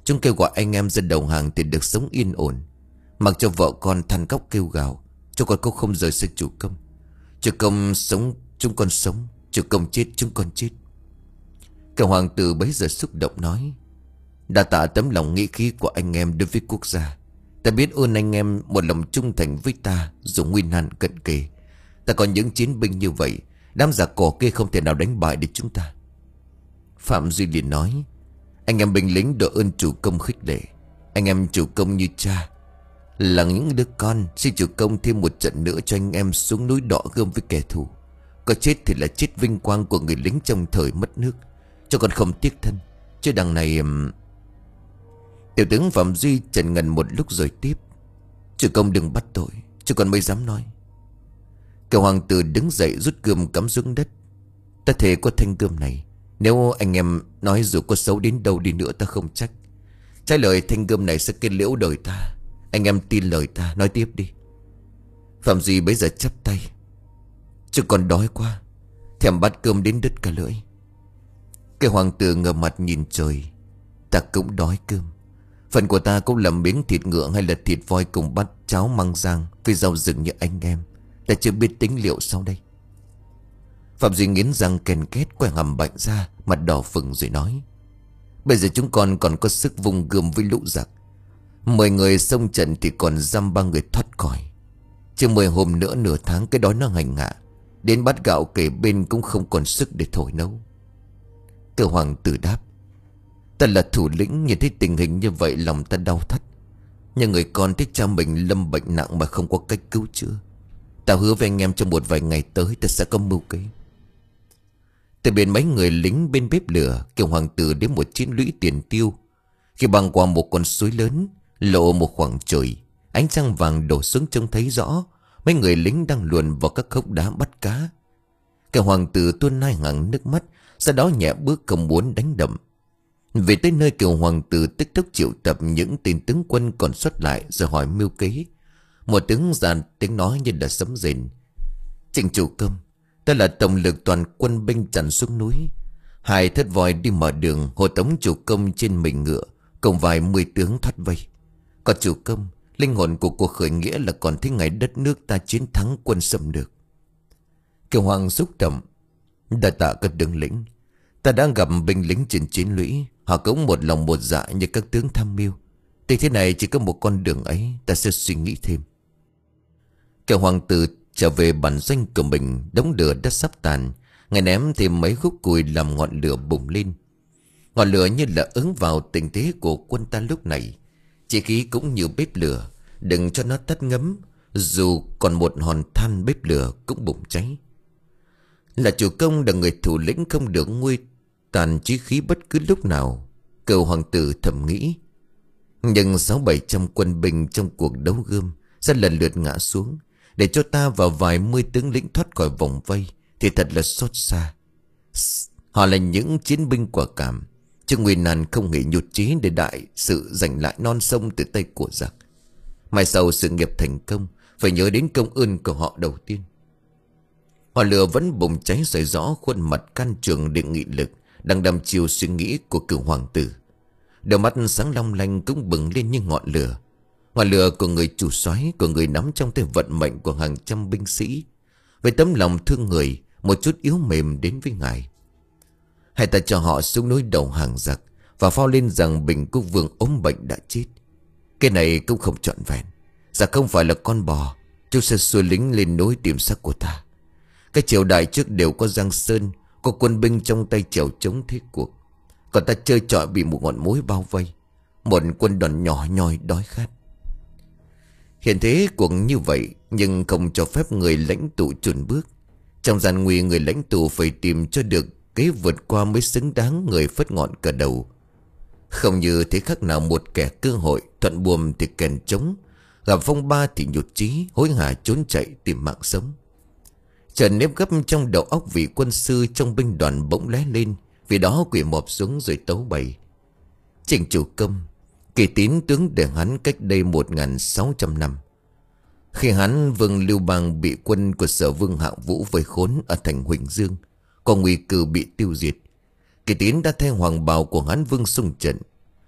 Chúng kêu gọi anh em dân đầu hàng thì được sống yên ổn, mặc cho vợ con than khóc kêu gào, cho con cũng không rời xa chủ công. Chủ công sống chúng con sống, chủ công chết chúng con chết. Cậu hoàng tử bấy giờ xúc động nói: đã tạ tấm lòng nghĩa khí của anh em đối với quốc gia. Ta biết ơn anh em một lòng trung thành với ta dù nguy nan cận kề. Ta còn những chiến binh như vậy, đám giặc cỏ kia không thể nào đánh bại được chúng ta. Phạm Duy liền nói: anh em binh lính đội ơn chủ công khích lệ. Anh em chủ công như cha, là những đứa con, xin chủ công thêm một trận nữa cho anh em xuống núi đọ gươm với kẻ thù. Có chết thì là chết vinh quang của người lính trong thời mất nước, cho con không tiếc thân. Chứ đằng này... Tiểu tướng Phạm Duy chần ngần một lúc rồi tiếp: chủ công đừng bắt tội, chứ con mới dám nói. Cậu hoàng tử đứng dậy rút gươm cắm xuống đất: ta thề có thanh gươm này, nếu anh em nói dù có xấu đến đâu đi nữa ta không trách. Trái lời thanh gươm này sẽ kết liễu đời ta. Anh em tin lời ta, nói tiếp đi. Phạm Duy bấy giờ chắp tay: chứ còn đói quá, thèm bát cơm đến đứt cả lưỡi. Cái hoàng tử ngửa mặt nhìn trời: ta cũng đói cơm. Phần của ta cũng là miếng thịt ngựa hay là thịt voi cùng bát cháo măng rang với rau rừng như anh em. Ta chưa biết tính liệu sau đây. Phạm Duy nghiến răng ken két, quay hàm bạnh ra, mặt đỏ phừng rồi nói: bây giờ chúng con còn có sức vung gươm với lũ giặc. Mười người xông trận thì còn dăm ba người thoát khỏi. Chứ mười hôm nữa nửa tháng cái đói nó hành hạ, đến bát gạo kể bên cũng không còn sức để thổi nấu. Cậu hoàng tử đáp: ta là thủ lĩnh, nhìn thấy tình hình như vậy lòng ta đau thắt. Nhưng người con thích cha mình lâm bệnh nặng mà không có cách cứu chữa. Ta hứa với anh em trong một vài ngày tới ta sẽ có mưu kế. Từ bên mấy người lính bên bếp lửa, Kiều hoàng tử đến một chiến lũy tiền tiêu. Khi băng qua một con suối lớn, lộ một khoảng trời, ánh trăng vàng đổ xuống trông thấy rõ mấy người lính đang luồn vào các khúc đá bắt cá. Kiều hoàng tử tuôn hai hàng nước mắt, sau đó nhẹ bước không muốn đánh đậm. Về tới nơi, Kiều hoàng tử tức tốc triệu tập những tên tướng quân còn xuất lại rồi hỏi mưu kế. Một tướng già tiếng nói như là sấm rền: trình chủ công, ta là tổng lực toàn quân binh tràn xuống núi. Hai thất voi đi mở đường, hộ tống chủ công trên mình ngựa, cùng vài mươi tướng thoát vây. Còn chủ công, linh hồn của cuộc khởi nghĩa là còn thấy ngày đất nước ta chiến thắng quân xâm lược. Kiều hoàng xúc động: đa tạ các tướng lĩnh. Ta đã gặp binh lính trên chiến lũy, họ cũng một lòng một dạ như các tướng tham mưu. Thì thế này chỉ có một con đường ấy, ta sẽ suy nghĩ thêm. Kiều hoàng tử trở về bản doanh của mình. Đống lửa đã sắp tàn, ngài ném thêm mấy khúc củi làm ngọn lửa bùng lên. Ngọn lửa như là ứng vào tình thế của quân ta lúc này. Chỉ khí cũng như bếp lửa, đừng cho nó tắt ngấm. Dù còn một hòn than bếp lửa cũng bùng cháy. Là chủ công, là người thủ lĩnh, không được nguôi tàn chí khí bất cứ lúc nào, Cậu hoàng tử thầm nghĩ. Nhưng sáu bảy trăm quân binh trong cuộc đấu gươm sẽ lần lượt ngã xuống, để cho ta và vài mươi tướng lĩnh thoát khỏi vòng vây thì thật là xót xa. Họ là những chiến binh quả cảm, chứ nguy nan không hề nhụt chí để đại sự giành lại non sông từ tay của giặc. Mai sau sự nghiệp thành công, phải nhớ đến công ơn của họ đầu tiên. Hỏa lửa vẫn bùng cháy rải rõ khuôn mặt can trường để nghị lực đang đăm chiều suy nghĩ của cửu hoàng tử. Đôi mắt sáng long lanh cũng bừng lên như ngọn lửa. Ngọn lửa của người chủ soái, của người nắm trong tay vận mệnh của hàng trăm binh sĩ. Với tấm lòng thương người, một chút yếu mềm đến với ngài. Hay ta cho họ xuống núi đầu hàng giặc và phao lên rằng Bình Quốc Vương ốm bệnh đã chết. Cái này cũng không trọn vẹn. Giặc không phải là con bò, chúng sẽ xuôi lính lên núi tìm xác của ta. Cái triều đại trước đều có Giang Sơn, có quân binh trong tay chèo chống thế cuộc. Còn ta chơi trọi bị một ngọn mối bao vây, một quân đoàn nhỏ nhoi đói khát. Hiện thế cuộc như vậy, nhưng không cho phép người lãnh tụ chùn bước. Trong gian nguy, người lãnh tụ phải tìm cho được kế vượt qua mới xứng đáng người phất ngọn cờ đầu. Không như thế khác nào một kẻ cơ hội, thuận buồm thì kèn trống, gặp phong ba thì nhụt chí, hối hả trốn chạy tìm mạng sống. Trần nếp gấp trong đầu óc vị quân sư trong binh đoàn bỗng lóe lên, vì đó quỳ mọp xuống rồi tấu bày. Trình chủ công, Kỳ Tín tướng để hắn cách đây một nghìn sáu trăm năm. Khi hắn Vương Lưu Bang bị quân của Sở Vương Hạng Vũ vây khốn ở thành Huỳnh Dương, có nguy cơ bị tiêu diệt, Kỳ Tín đã thay hoàng bào của hắn Vương xung trận.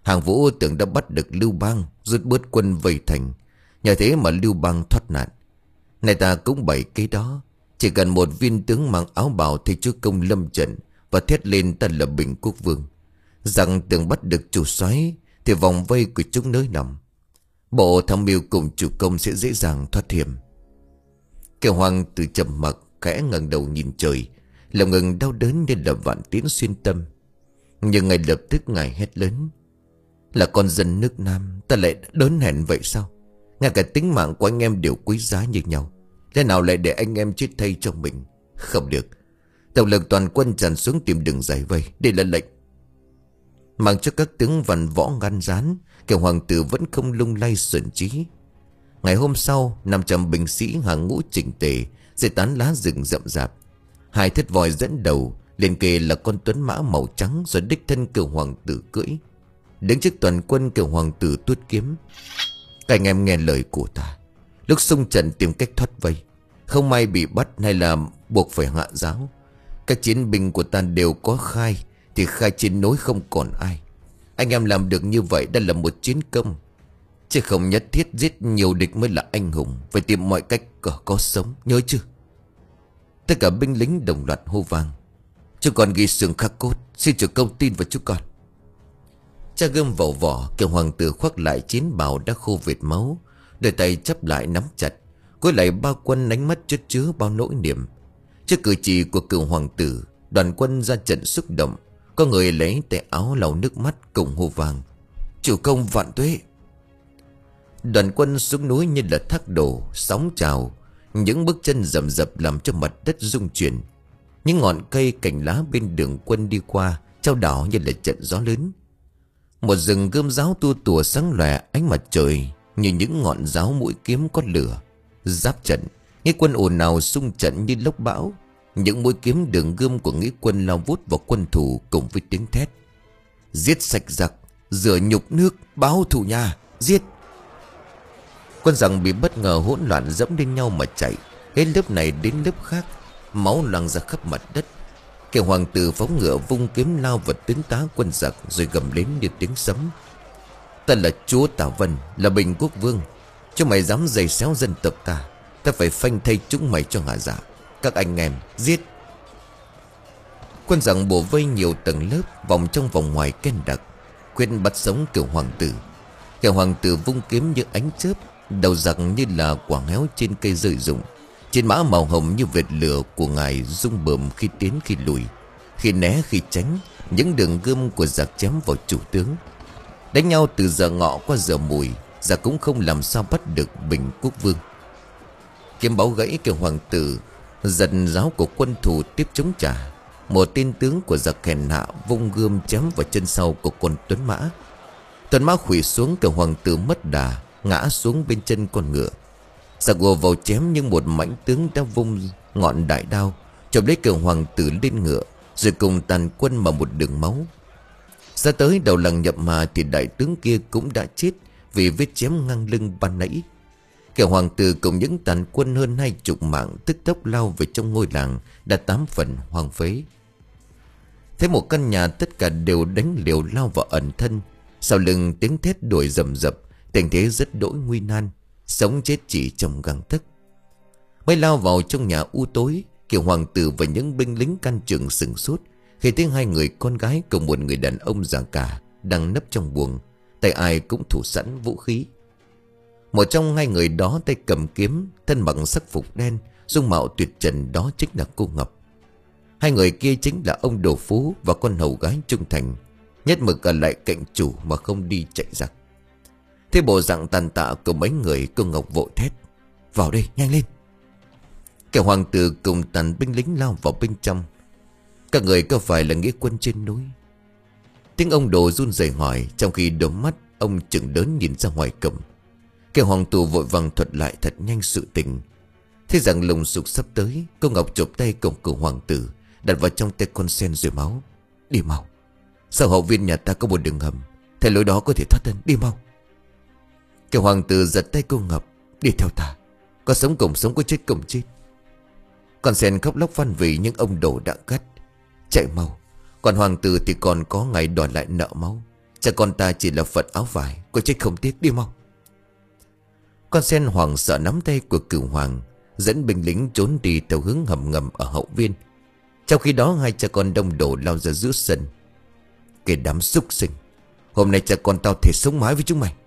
Hàng Vũ tưởng đã bắt được Lưu Bang, rút bớt quân vây thành. Nhờ thế mà Lưu Bang thoát nạn. Này ta cũng bày kế đó. Chỉ cần một viên tướng mang áo bào thì chúa công lâm trận và thét lên ta là Bình Quốc Vương. Rằng tưởng bắt được chủ soái thì vòng vây của chúng nới nằm. Bộ tham mưu cùng chủ công sẽ dễ dàng thoát hiểm. Kiều Hoàng từ trầm mặc khẽ ngẩng đầu nhìn trời, lòng ngừng đau đớn như là vạn tiến xuyên tâm. Nhưng ngay lập tức ngài hét lớn: là con dân nước Nam, ta lại đớn hèn vậy sao? Ngay cả tính mạng của anh em đều quý giá như nhau, lẽ nào lại để anh em chết thay cho mình? Không được. Tổng lực toàn quân tràn xuống tìm đường giải vây. Đây là lệnh. Mang cho các tướng văn võ ngăn rán, Kiều Hoàng tử vẫn không lung lay xuẩn trí. Ngày hôm sau, năm trăm binh sĩ hàng ngũ chỉnh tề giải tán lá rừng rậm rạp. Hai thất voi dẫn đầu, liền kề là con tuấn mã màu trắng rồi đích thân Kiều Hoàng tử cưỡi. Đứng trước toàn quân, Kiều Hoàng tử tuốt kiếm: các anh em nghe lời của ta, lúc xung trận tìm cách thoát vây, không may bị bắt hay là buộc phải hạ giáo. Các chiến binh của ta đều có khai, thì khai trên nối không còn ai. Anh em làm được như vậy đã là một chiến công, chứ không nhất thiết giết nhiều địch mới là anh hùng. Phải tìm mọi cách có, có sống, nhớ chưa? Tất cả binh lính đồng loạt hô vang: chú còn ghi xương khắc cốt, xin chủ công tin vào chú con. Cha gươm vào vỏ, Kiều Hoàng tử khoác lại chiến bào đã khô vệt máu, đôi tay chắp lại nắm chặt, cúi lại ba quân, ánh mắt chất chứa bao nỗi niềm. Trước cử chỉ của Kiều Hoàng tử, đoàn quân ra trận xúc động. Có người lấy tay áo lau nước mắt cùng hô vang: chủ công vạn tuế. Đoàn quân xuống núi như là thác đổ, sóng trào. Những bước chân rầm rập làm cho mặt đất rung chuyển. Những ngọn cây cành lá bên đường quân đi qua chao đảo như là trận gió lớn. Một rừng gươm giáo tua tủa sáng lòe ánh mặt trời như những ngọn giáo mũi kiếm có lửa. Giáp trận, nghĩa quân ồn ào xung trận như lốc bão. Những mũi kiếm đường gươm của nghĩa quân lao vút vào quân thù cùng với tiếng thét: giết sạch giặc, rửa nhục nước, báo thù nhà, giết. Quân giặc bị bất ngờ hỗn loạn dẫm lên nhau mà chạy, hết lớp này đến lớp khác, máu loang ra khắp mặt đất. Kiều Hoàng tử phóng ngựa vung kiếm lao vào tướng tá quân giặc rồi gầm lên như tiếng sấm: ta là chúa Tả Vân, là Bình Quốc Vương. Chúng mày dám giày xéo dân tộc ta, ta phải phanh thây chúng mày cho hạ dạ. Các anh em giết. Quân giặc bổ vây nhiều tầng lớp, vòng trong vòng ngoài ken đặc, quyết bắt sống Kiều Hoàng tử. Kiều Hoàng tử vung kiếm như ánh chớp, đầu giặc như là quả héo trên cây rơi rụng. Trên mã màu hồng như vệt lửa của ngài rung bờm khi tiến khi lùi, khi né khi tránh. Những đường gươm của giặc chém vào chủ tướng. Đánh nhau từ giờ ngọ qua giờ mùi, giặc cũng không làm sao bắt được Bình Quốc Vương. Kiếm báo gãy, Kiều Hoàng tử giật giáo của quân thù tiếp chống trả. Một tên tướng của giặc hèn hạ vung gươm chém vào chân sau của con tuấn mã. Tuấn mã khuỵu xuống, Kiều Hoàng tử mất đà ngã xuống bên chân con ngựa. Giặc gồ vào chém, nhưng một mãnh tướng đã vung ngọn đại đao chộp lấy Kiều Hoàng tử lên ngựa, rồi cùng tàn quân mà một đường máu. Ra tới đầu làng Nhậm Mà thì đại tướng kia cũng đã chết vì vết chém ngang lưng ban nãy. Kiều Hoàng tử cùng những tàn quân hơn hai chục mạng tức tốc lao về trong ngôi làng đã tám phần hoang phế. Thấy một căn nhà tất cả đều đánh liều lao vào ẩn thân. Sau lưng tiếng thét đuổi rầm rập, tình thế rất đỗi nguy nan, sống chết chỉ trong gang tấc. Mới lao vào trong nhà u tối, Kiều Hoàng tử và những binh lính can trường sừng sốt khi thấy hai người con gái cùng một người đàn ông già cả đang nấp trong buồng, tay ai cũng thủ sẵn vũ khí. Một trong hai người đó tay cầm kiếm, thân mặc sắc phục đen, dung mạo tuyệt trần, đó chính là cô Ngọc. Hai người kia chính là ông Đồ Phú và con hầu gái trung thành, nhất mực ở lại cạnh chủ mà không đi chạy giặc. Thế bộ dạng tàn tạ của mấy người, cô Ngọc vội thét: vào đây, nhanh lên. Kiều Hoàng tử cùng tàn binh lính lao vào bên trong. Các người có phải là nghĩa quân trên núi? Tiếng ông Đồ run rẩy hỏi, trong khi đôi mắt ông trừng lớn nhìn ra ngoài cổng. Kiều Hoàng tử vội vàng thuật lại thật nhanh sự tình. Thế rằng lùng sục sắp tới, cô Ngọc chụp tay cổng Kiều Hoàng tử, đặt vào trong tay con sen rồi máu: đi mau, sau hậu viên nhà ta có một đường hầm, theo lối đó có thể thoát thân, đi mau. Kiều Hoàng tử giật tay cô Ngọc: đi theo ta, có sống cùng sống, có chết cùng chết. Con sen khóc lóc van vỉ, nhưng ông Đồ đã gắt: chạy mau, còn hoàng tử thì còn có ngày đòi lại nợ máu. Cha con ta chỉ là phận áo vải, cô chết không tiếc, đi mau. Con sen hoảng sợ nắm tay của Cửu Hoàng, dẫn binh lính trốn đi theo hướng hầm ngầm ở hậu viên. Trong khi đó hai cha con đông đổ lao ra giữa sân. Cái đám súc sinh, hôm nay cha con tao thể sống mái với chúng mày.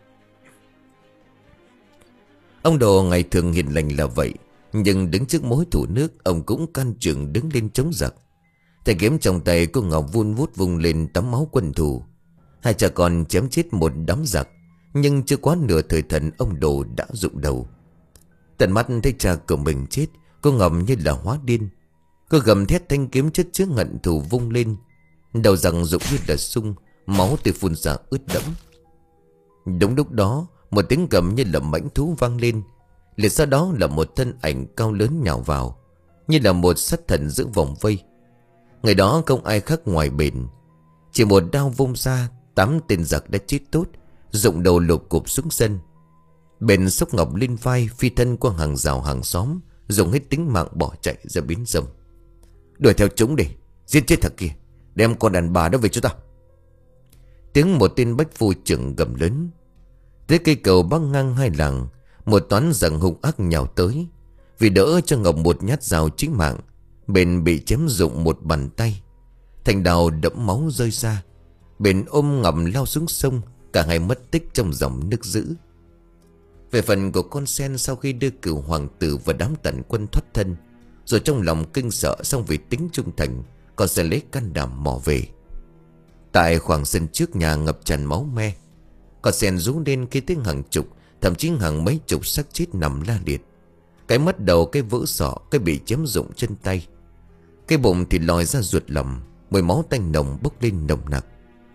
Ông Đồ ngày thường hiền lành là vậy, nhưng đứng trước mối thù nước, ông cũng can trường đứng lên chống giặc. Tay kiếm trong tay cô Ngọc vun vút vùng lên tấm máu quân thù. Hai cha con chém chết một đám giặc, nhưng chưa quá nửa thời thần ông Đồ đã rụng đầu. Tận mắt thấy cha của mình chết, cô Ngọc như là hóa điên. Cô gầm thét, thanh kiếm chất chứa hận thù vung lên. Đầu rằng rụng như là sung, máu từ phun ra ướt đẫm. Đúng lúc đó, một tiếng gầm như là mãnh thú vang lên. Liền sau đó là một thân ảnh cao lớn nhào vào, như là một sát thần giữ vòng vây. Người đó không ai khác ngoài Bền. Chỉ một đao vung ra, tám tên giặc đã chết tốt, rụng đầu lụp cụp xuống sân. Bền xốc Ngọc lên vai, phi thân qua hàng rào hàng xóm, dùng hết tính mạng bỏ chạy ra bến sông. Đuổi theo chúng đi, giết chết thằng kia, đem con đàn bà đó về cho tao. Tiếng một tên bách phu trưởng gầm lớn. Tới cây cầu bắc ngang hai làng, một toán giặc hung ác nhào tới. Vì đỡ cho Ngọc một nhát dao chí mạng, Bền bị chém rụng một bàn tay. Thành đào đẫm máu rơi ra. Bền ôm Ngọc lao xuống sông, cả hai mất tích trong dòng nước dữ. Về phần của con sen, sau khi đưa Cửu Hoàng tử và đám tần quân thoát thân, rồi trong lòng kinh sợ, xong vì tính trung thành, con sen lấy can đảm mò về. Tại khoảng sân trước nhà ngập tràn máu me, con sen rú lên khi tiếng hàng chục, thậm chí hàng mấy chục xác chết nằm la liệt. Cái mất đầu, cái vỡ sọ, cái bị chém rụng chân tay, cái bụng thì lòi ra ruột lòng, mùi máu tanh nồng bốc lên nồng nặc.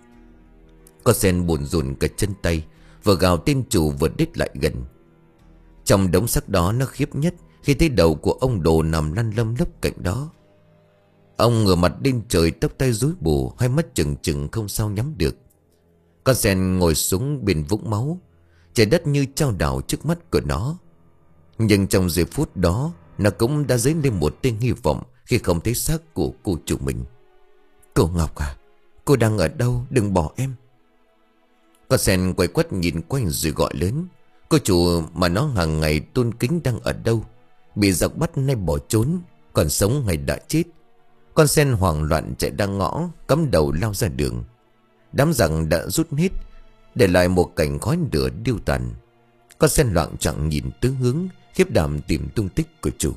Con sen buồn rùn cả chân tay, vừa gào tên chủ vừa đít lại gần. Trong đống xác đó, nó khiếp nhất khi thấy đầu của ông Đồ nằm lăn lăm lấp cạnh đó. Ông ngửa mặt lên trời, tóc tay rối bù, hai mắt chừng chừng không sao nhắm được. Con sen ngồi xuống bên vũng máu, trời đất như chao đảo trước mắt của nó. Nhưng trong giây phút đó, nó cũng đã dấy lên một tia hy vọng khi không thấy xác của cô chủ mình. Cô Ngọc à, cô đang ở đâu, đừng bỏ em. Con sen quay quắt nhìn quanh rồi gọi lớn. Cô chủ mà nó hàng ngày tôn kính đang ở đâu? Bị giặc bắt nay bỏ trốn, còn sống hay đã chết? Con sen hoảng loạn chạy ra ngõ, cắm đầu lao ra đường. Đám giặc đã rút hết, để lại một cảnh khói lửa điêu tàn. Con sen loạn choạng nhìn tứ hướng, khiếp đảm tìm tung tích của chủ.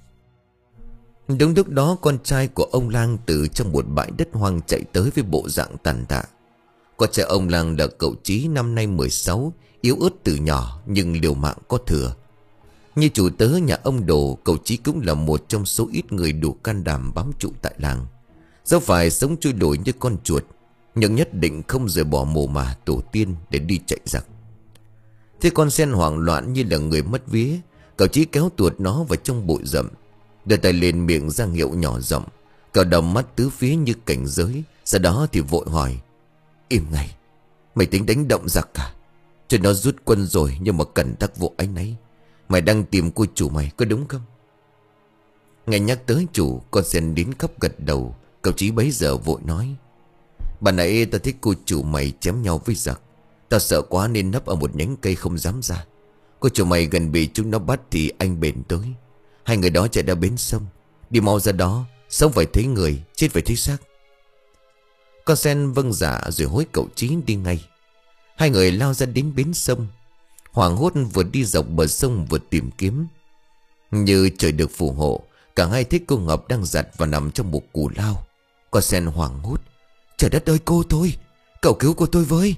Đúng lúc đó, con trai của ông Lang từ trong một bãi đất hoang chạy tới với bộ dạng tàn tạ. Con trai ông Lang là cậu Chí, năm nay mười sáu, yếu ớt từ nhỏ nhưng liều mạng có thừa. Như chủ tớ nhà ông Đồ, cậu Chí cũng là một trong số ít người đủ can đảm bám trụ tại làng. Dẫu phải sống trôi nổi như con chuột, nhưng nhất định không rời bỏ mồ mả tổ tiên để đi chạy giặc. Thế con sen hoảng loạn như là người mất vía, cậu Chí kéo tuột nó vào trong bụi rậm, đưa tay lên miệng ra hiệu nhỏ giọng. Cậu đầm mắt tứ phía như cảnh giới, sau đó thì vội hỏi: Im ngay, mày tính đánh động giặc cả? Cho nó rút quân rồi, nhưng mà cần tắc vụ anh ấy. Mày đang tìm cô chủ mày, có đúng không? Nghe nhắc tới chủ, con sen đến khóc gật đầu. Cậu Chí bấy giờ vội nói: Bà nãy tao thích cô chủ mày chém nhau với giặc, tao sợ quá nên nấp ở một nhánh cây không dám ra. Cô chủ mày gần bị chúng nó bắt thì anh Bền tới. Hai người đó chạy ra bến sông. Đi mau ra đó, sống phải thấy người, chết phải thấy xác. Con sen vâng dạ rồi hối cậu Chí đi ngay. Hai người lao ra đến bến sông. Hoảng hốt vừa đi dọc bờ sông vừa tìm kiếm. Như trời được phù hộ, cả hai thấy cô Ngọc đang giặt và nằm trong một cù lao. Con sen hoảng hốt: Trời đất ơi, cô tôi, cậu cứu cô tôi với.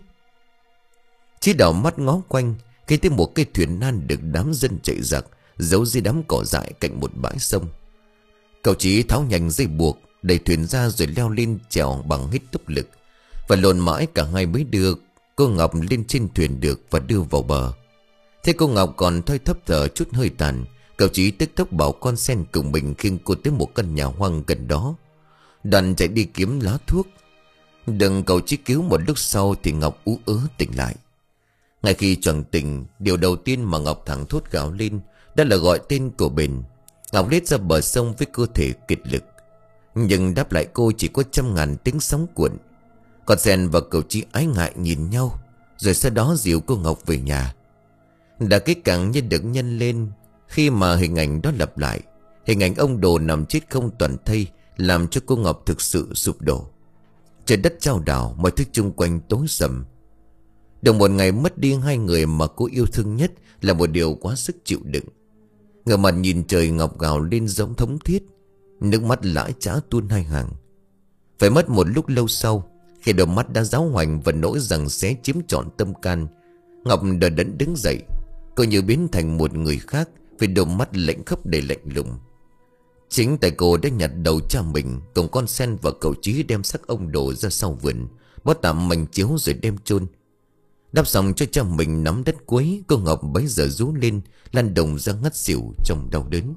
Chí đảo mắt ngó quanh, khi thấy một cái thuyền nan được đám dân chạy giặc giấu dưới đám cỏ dại cạnh một bãi sông. Cậu Chí tháo nhanh dây buộc, đẩy thuyền ra rồi leo lên chèo bằng hết tốc lực. Và lồn mãi cả hai mới đưa cô Ngọc lên trên thuyền được và đưa vào bờ. Thế cô Ngọc còn thoi thấp thở chút hơi tàn, cậu Chí tức tốc bảo con sen cùng mình khiêng cô tới một căn nhà hoang gần đó. Đoàn chạy đi kiếm lá thuốc. Đừng cậu Chí cứu một lúc sau thì Ngọc ú ớ tỉnh lại. Ngay khi choàng tỉnh, điều đầu tiên mà Ngọc thẳng thốt gào lên đó là gọi tên của Bền. Ngọc lết ra bờ sông với cơ thể kiệt lực, nhưng đáp lại cô chỉ có trăm ngàn tiếng sóng cuộn. Con sen và cậu Chí ái ngại nhìn nhau, rồi sau đó dìu cô Ngọc về nhà. Đã cái càng như được nhân lên khi mà hình ảnh đó lặp lại. Hình ảnh ông Đồ nằm chết không toàn thây làm cho cô Ngọc thực sự sụp đổ. Trời đất chao đảo, mọi thứ chung quanh tối sầm. Được một ngày mất đi hai người mà cô yêu thương nhất là một điều quá sức chịu đựng. Ngửa mặt nhìn trời, Ngọc gào lên giống thống thiết, nước mắt lã chã tuôn hai hàng. Phải mất một lúc lâu sau, khi đôi mắt đã giáo hoành và nỗi rằng sẽ chiếm trọn tâm can, Ngọc đờ đẫn đứng dậy. Cô như biến thành một người khác, với đôi mắt lạnh khắp đầy lạnh lùng. Chính tại cô đã nhặt đầu cha mình cùng con sen và cậu Chí đem xác ông Đồ ra sau vườn, bó tạm mảnh chiếu rồi đem chôn. Đắp xong cho cha mình nắm đất cuối, cô Ngọc bấy giờ rú lên, lăn đồng ra ngất xỉu trong đau đớn.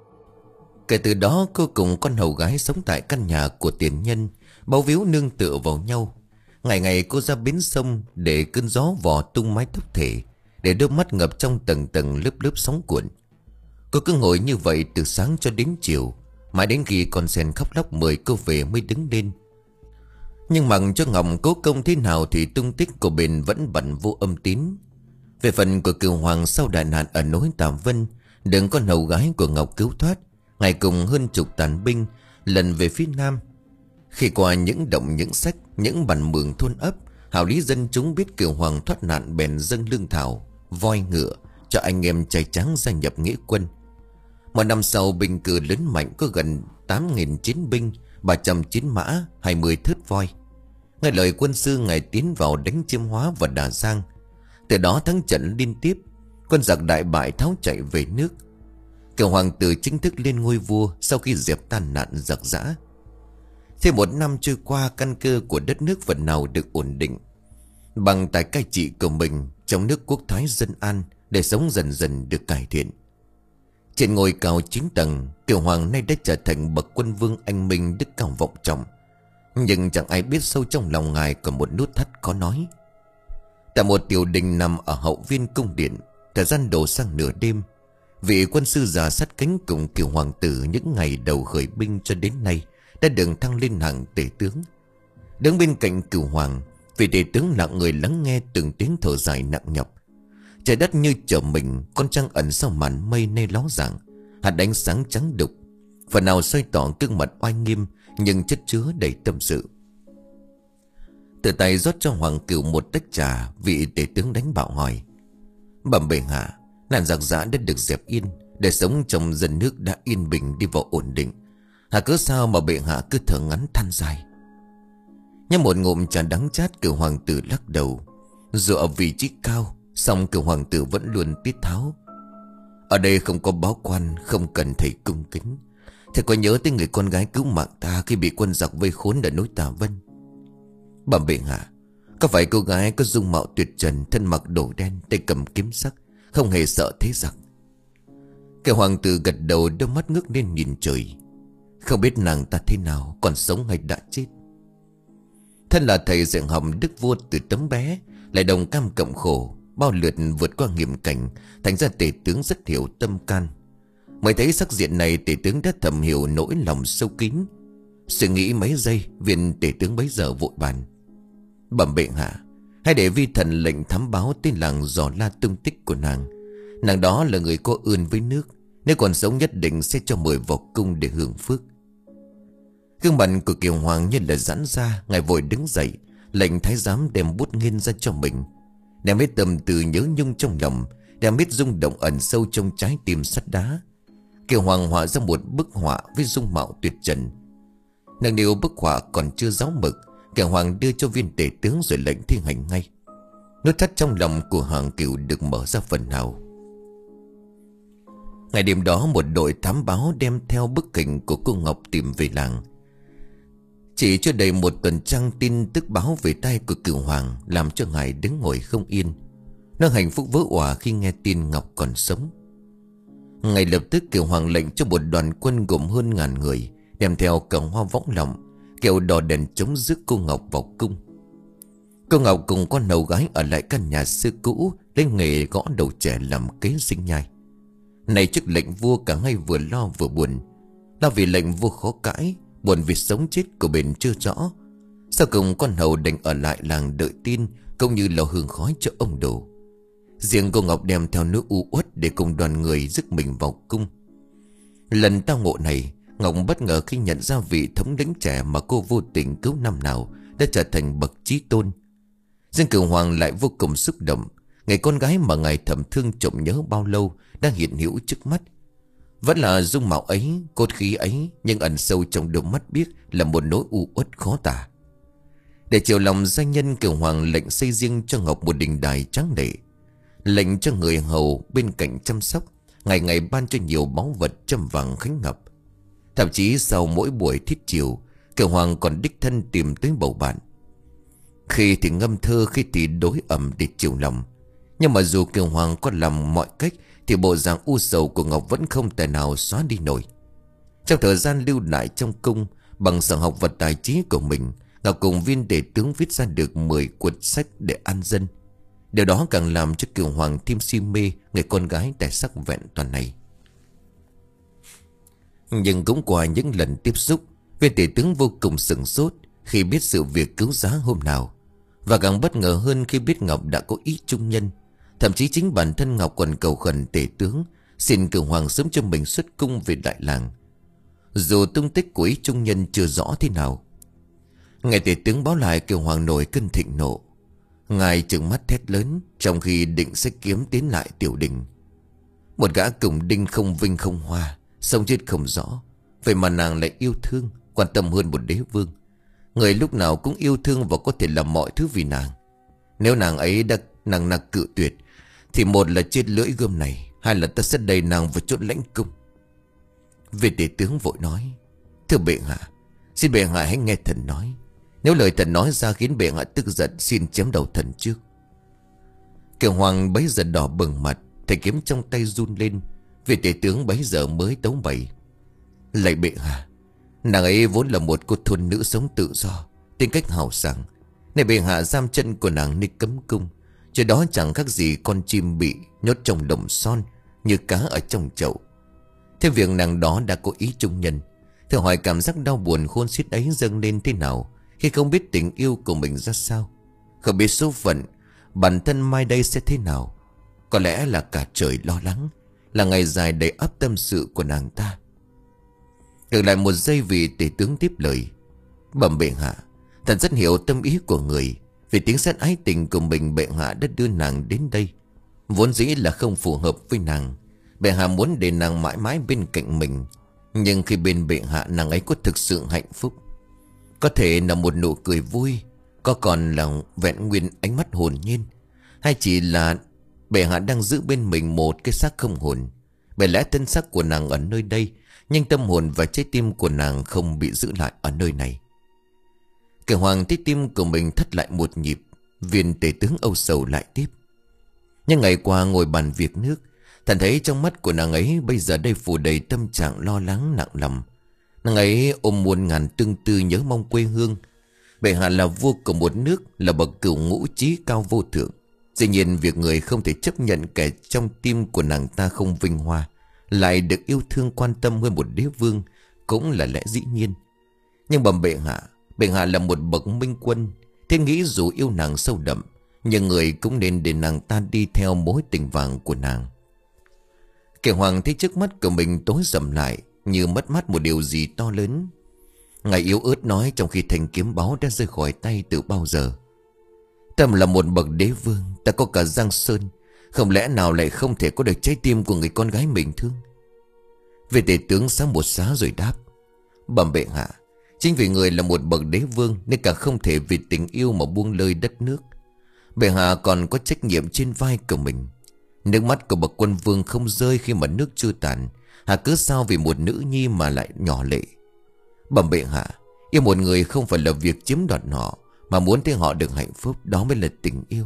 Kể từ đó cô cùng con hầu gái sống tại căn nhà của tiền nhân, báu víu nương tựa vào nhau. Ngày ngày cô ra bến sông để cơn gió vò tung mái tóc thể, để đôi mắt ngập trong tầng tầng lớp lớp sóng cuộn. Cô cứ ngồi như vậy từ sáng cho đến chiều, mãi đến khi con sen khóc lóc mời cô về mới đứng lên. Nhưng mặc cho Ngọc cố công thế nào thì tung tích của Bền vẫn bận vô âm tín. Về phần của Cửu Hoàng sau đại nạn ở núi Tà Vân, đừng con hầu gái của Ngọc cứu thoát, ngày cùng hơn chục tàn binh lần về phía nam. Khi qua những động những sách, những bản mường thôn ấp, hào lý dân chúng biết Cửu Hoàng thoát nạn bèn dâng lương thảo, voi ngựa cho anh em trai trắng gia nhập nghĩa quân. Một năm sau, binh cử lớn mạnh có gần tám nghìn chiến binh, ba trăm chiến mã, hai mươi thớt voi. Nghe lời quân sư, ngài tiến vào đánh Chiêm Hóa và Đà Giang. Từ đó thắng trận liên tiếp, quân giặc đại bại tháo chạy về nước. Cửu Hoàng tử chính thức lên ngôi vua sau khi dẹp tan nạn giặc giã. Thêm một năm trôi qua, căn cơ của đất nước phần nào được ổn định. Bằng tài cai trị của mình, trong nước quốc thái dân an, đời sống dần dần được cải thiện. Trên ngôi cao chín tầng, Cửu Hoàng nay đã trở thành bậc quân vương anh minh đức cao vọng trọng. Nhưng chẳng ai biết sâu trong lòng ngài còn một nút thắt khó nói. Tại một tiểu đình nằm ở hậu viên cung điện, thời gian đổ sang nửa đêm, vị quân sư già sát cánh cùng Cửu Hoàng tử những ngày đầu khởi binh cho đến nay đã được thăng lên hàng tể tướng. Đứng bên cạnh Cửu Hoàng, vị tể tướng lặng người lắng nghe từng tiếng thở dài nặng nhọc. Trời đất như trở mình, con trăng ẩn sau màn mây nay ló dạng, hạt ánh sáng trắng đục, phần nào soi tỏ gương mặt oai nghiêm nhưng chất chứa đầy tâm sự. Từ tay rót cho Hoàng Cửu một tách trà, vị tể tướng đánh bạo hỏi: bẩm bệ hạ, nạn giặc giã đã được dẹp yên, đời sống trong dân nước đã yên bình đi vào ổn định, hả cớ sao mà bệ hạ cứ thở ngắn than dài? Nhấp một ngụm trà đắng chát, Cửu Hoàng tử lắc đầu. Dù ở vị trí cao, song Cửu Hoàng tử vẫn luôn tiết tháo: ở đây không có báo quan, không cần thầy cung kính. Thầy có nhớ tới người con gái cứu mạng ta khi bị quân giặc vây khốn ở núi Tà Vân? Bẩm bệ hạ, có phải cô gái có dung mạo tuyệt trần, thân mặc đồ đen, tay cầm kiếm sắc, không hề sợ thế giặc? Cửu Hoàng tử gật đầu, đôi mắt ngước lên nhìn trời. Không biết nàng ta thế nào, còn sống hay đã chết. Thân là thầy dạy học đức vua từ tấm bé, lại đồng cam cộng khổ, bao lượt vượt qua hiểm cảnh, thành ra tể tướng rất hiểu tâm can. Mới thấy sắc diện này, tể tướng đã thầm hiểu nỗi lòng sâu kín. Suy nghĩ mấy giây, viên tể tướng bấy giờ vội bàn: bẩm bệ hạ, hãy để vi thần lệnh thám báo tên làng dò la tung tích của nàng. Nàng đó là người có ơn với nước, nếu còn sống nhất định sẽ cho mời vào cung để hưởng phước. Gương mặt của Kiều Hoàng như là giãn ra, ngài vội đứng dậy, lệnh thái giám đem bút nghiên ra cho mình. Đem hết tâm tư nhớ nhung trong lòng, đem hết rung động ẩn sâu trong trái tim sắt đá. Kiều Hoàng họa ra một bức họa với dung mạo tuyệt trần. Nâng niu bức họa còn chưa giáo mực, Kiều Hoàng đưa cho viên tể tướng rồi lệnh thi hành ngay. Nút thắt trong lòng của Hoàng Cửu được mở ra phần nào. Ngày đêm đó, một đội thám báo đem theo bức hình của cô Ngọc tìm về làng. Chỉ chưa đầy một tuần trăng, tin tức báo về tay của Cửu Hoàng làm cho ngài đứng ngồi không yên. Nó hạnh phúc vỡ òa khi nghe tin Ngọc còn sống. Ngay lập tức Cửu Hoàng lệnh cho một đoàn quân gồm hơn ngàn người đem theo cờ hoa võng lọng, kêu đò đèn chống rước cô Ngọc vào cung. Cô Ngọc cùng con hầu gái ở lại căn nhà xưa cũ, lấy nghề gõ đầu trẻ làm kế sinh nhai. Này trước lệnh vua, cả hai vừa lo vừa buồn. Lo vì lệnh vua khó cãi, buồn vì sống chết của Bền chưa rõ. Sau cùng con hầu đành ở lại làng đợi tin, cũng như lò hương khói cho ông đồ. Riêng cô Ngọc đem theo nước u uất để cùng đoàn người rước mình vào cung. Lần tao ngộ này, Ngọc bất ngờ khi nhận ra vị thống lĩnh trẻ mà cô vô tình cứu năm nào đã trở thành bậc chí tôn. Dương Cửu Hoàng lại vô cùng xúc động. Người con gái mà ngài thầm thương trộm nhớ bao lâu đang hiện hữu trước mắt. Vẫn là dung mạo ấy, cốt khí ấy, nhưng ẩn sâu trong đôi mắt biếc là một nỗi u uất khó tả. Để chiều lòng danh nhân, Cửu Hoàng lệnh xây riêng cho Ngọc một đình đài tráng lệ, lệnh cho người hầu bên cạnh chăm sóc, ngày ngày ban cho nhiều báu vật trăm vàng khánh ngập. Thậm chí sau mỗi buổi thiết chiều, Cửu Hoàng còn đích thân tìm tới bầu bạn. Khi thì ngâm thơ, khi thì đối ẩm để chiều lòng. Nhưng mà dù Cửu Hoàng có làm mọi cách thì bộ dạng u sầu của Ngọc vẫn không thể nào xóa đi nổi. Trong thời gian lưu lại trong cung, bằng sở học vật tài trí của mình, Ngọc cùng viên đệ tướng viết ra được mười cuốn sách để an dân. Điều đó càng làm cho Cửu Hoàng thêm si mê người con gái tài sắc vẹn toàn này. Nhưng cũng qua những lần tiếp xúc, viên đệ tướng vô cùng sửng sốt khi biết sự việc cứu giá hôm nào, và càng bất ngờ hơn khi biết Ngọc đã có ý trung nhân. Thậm chí chính bản thân Ngọc còn cầu khẩn tể tướng xin Cửu Hoàng sớm cho mình xuất cung về Đại Làng, dù tung tích của ý trung nhân chưa rõ thế nào. Nghe tể tướng báo lại, Cửu Hoàng nổi cơn thịnh nộ. Ngài trừng mắt thét lớn, trong khi định sẽ kiếm tiến lại tiểu đình. Một gã củng đinh không vinh không hoa, sống chết không rõ, vậy mà nàng lại yêu thương, quan tâm hơn một đế vương, người lúc nào cũng yêu thương và có thể làm mọi thứ vì nàng. Nếu nàng ấy đã nàng nặc cự tuyệt, thì một là chết lưỡi gươm này, hai là ta sẽ đầy nàng vào chỗ lãnh cung. Viên tể tướng vội nói: Thưa bệ hạ, xin bệ hạ hãy nghe thần nói. Nếu lời thần nói ra khiến bệ hạ tức giận, xin chém đầu thần trước. Cửu Hoàng bấy giờ đỏ bừng mặt, thanh kiếm trong tay run lên. Viên tể tướng bấy giờ mới tấu bày: Lạy bệ hạ, nàng ấy vốn là một cô thôn nữ sống tự do, tính cách hào sảng. Này bệ hạ giam chân của nàng nơi cấm cung, chuyện đó chẳng khác gì con chim bị nhốt trong lồng son, như cá ở trong chậu. Thế việc nàng đó đã có ý trung nhân. Thử hỏi cảm giác đau buồn khôn xiết ấy dâng lên thế nào khi không biết tình yêu của mình ra sao, không biết số phận bản thân mai đây sẽ thế nào. Có lẽ là cả trời lo lắng, là ngày dài đầy ắp tâm sự của nàng ta. Được lại một giây, vị tể tướng tiếp lời: Bẩm bệ hạ, thần rất hiểu tâm ý của người. Vì tiếng sét ái tình của mình, bệ hạ đã đưa nàng đến đây. Vốn dĩ là không phù hợp với nàng. Bệ hạ muốn để nàng mãi mãi bên cạnh mình. Nhưng khi bên bệ hạ, nàng ấy có thực sự hạnh phúc. Có thể là một nụ cười vui, có còn là vẹn nguyên ánh mắt hồn nhiên, hay chỉ là bệ hạ đang giữ bên mình một cái xác không hồn. Bởi lẽ thân xác của nàng ở nơi đây, nhưng tâm hồn và trái tim của nàng không bị giữ lại ở nơi này. Cửu Hoàng thấy tim của mình thắt lại một nhịp. Viên tể tướng âu sầu lại tiếp: Nhưng ngày qua ngồi bàn việc nước, thần thấy trong mắt của nàng ấy bây giờ đây phủ đầy tâm trạng lo lắng nặng lòng. Nàng ấy ôm muôn ngàn tương tư nhớ mong quê hương. Bệ hạ là vua của một nước, là bậc cửu ngũ trí cao vô thượng. Dĩ nhiên việc người không thể chấp nhận kẻ trong tim của nàng ta không vinh hoa lại được yêu thương quan tâm hơn một đế vương, cũng là lẽ dĩ nhiên. Nhưng bẩm bệ hạ, bệ hạ là một bậc minh quân, thế nghĩ dù yêu nàng sâu đậm, nhưng người cũng nên để nàng ta đi theo mối tình vàng của nàng. Kẻ Hoàng thấy trước mắt của mình tối sầm lại, như mất mát một điều gì to lớn. Ngài yếu ớt nói trong khi thanh kiếm báu đã rơi khỏi tay từ bao giờ: Tâm là một bậc đế vương, ta có cả Giang Sơn, không lẽ nào lại không thể có được trái tim của người con gái mình thương? Viên tể tướng sáng một xá rồi đáp: Bẩm bệ hạ, chính vì người là một bậc đế vương nên càng không thể vì tình yêu mà buông lơi đất nước. Bệ hạ còn có trách nhiệm trên vai của mình. Nước mắt của bậc quân vương không rơi khi mà nước chưa tàn, hạ cứ sao vì một nữ nhi mà lại nhỏ lệ. Bẩm bệ hạ, yêu một người không phải là việc chiếm đoạt họ, mà muốn thấy họ được hạnh phúc, đó mới là tình yêu.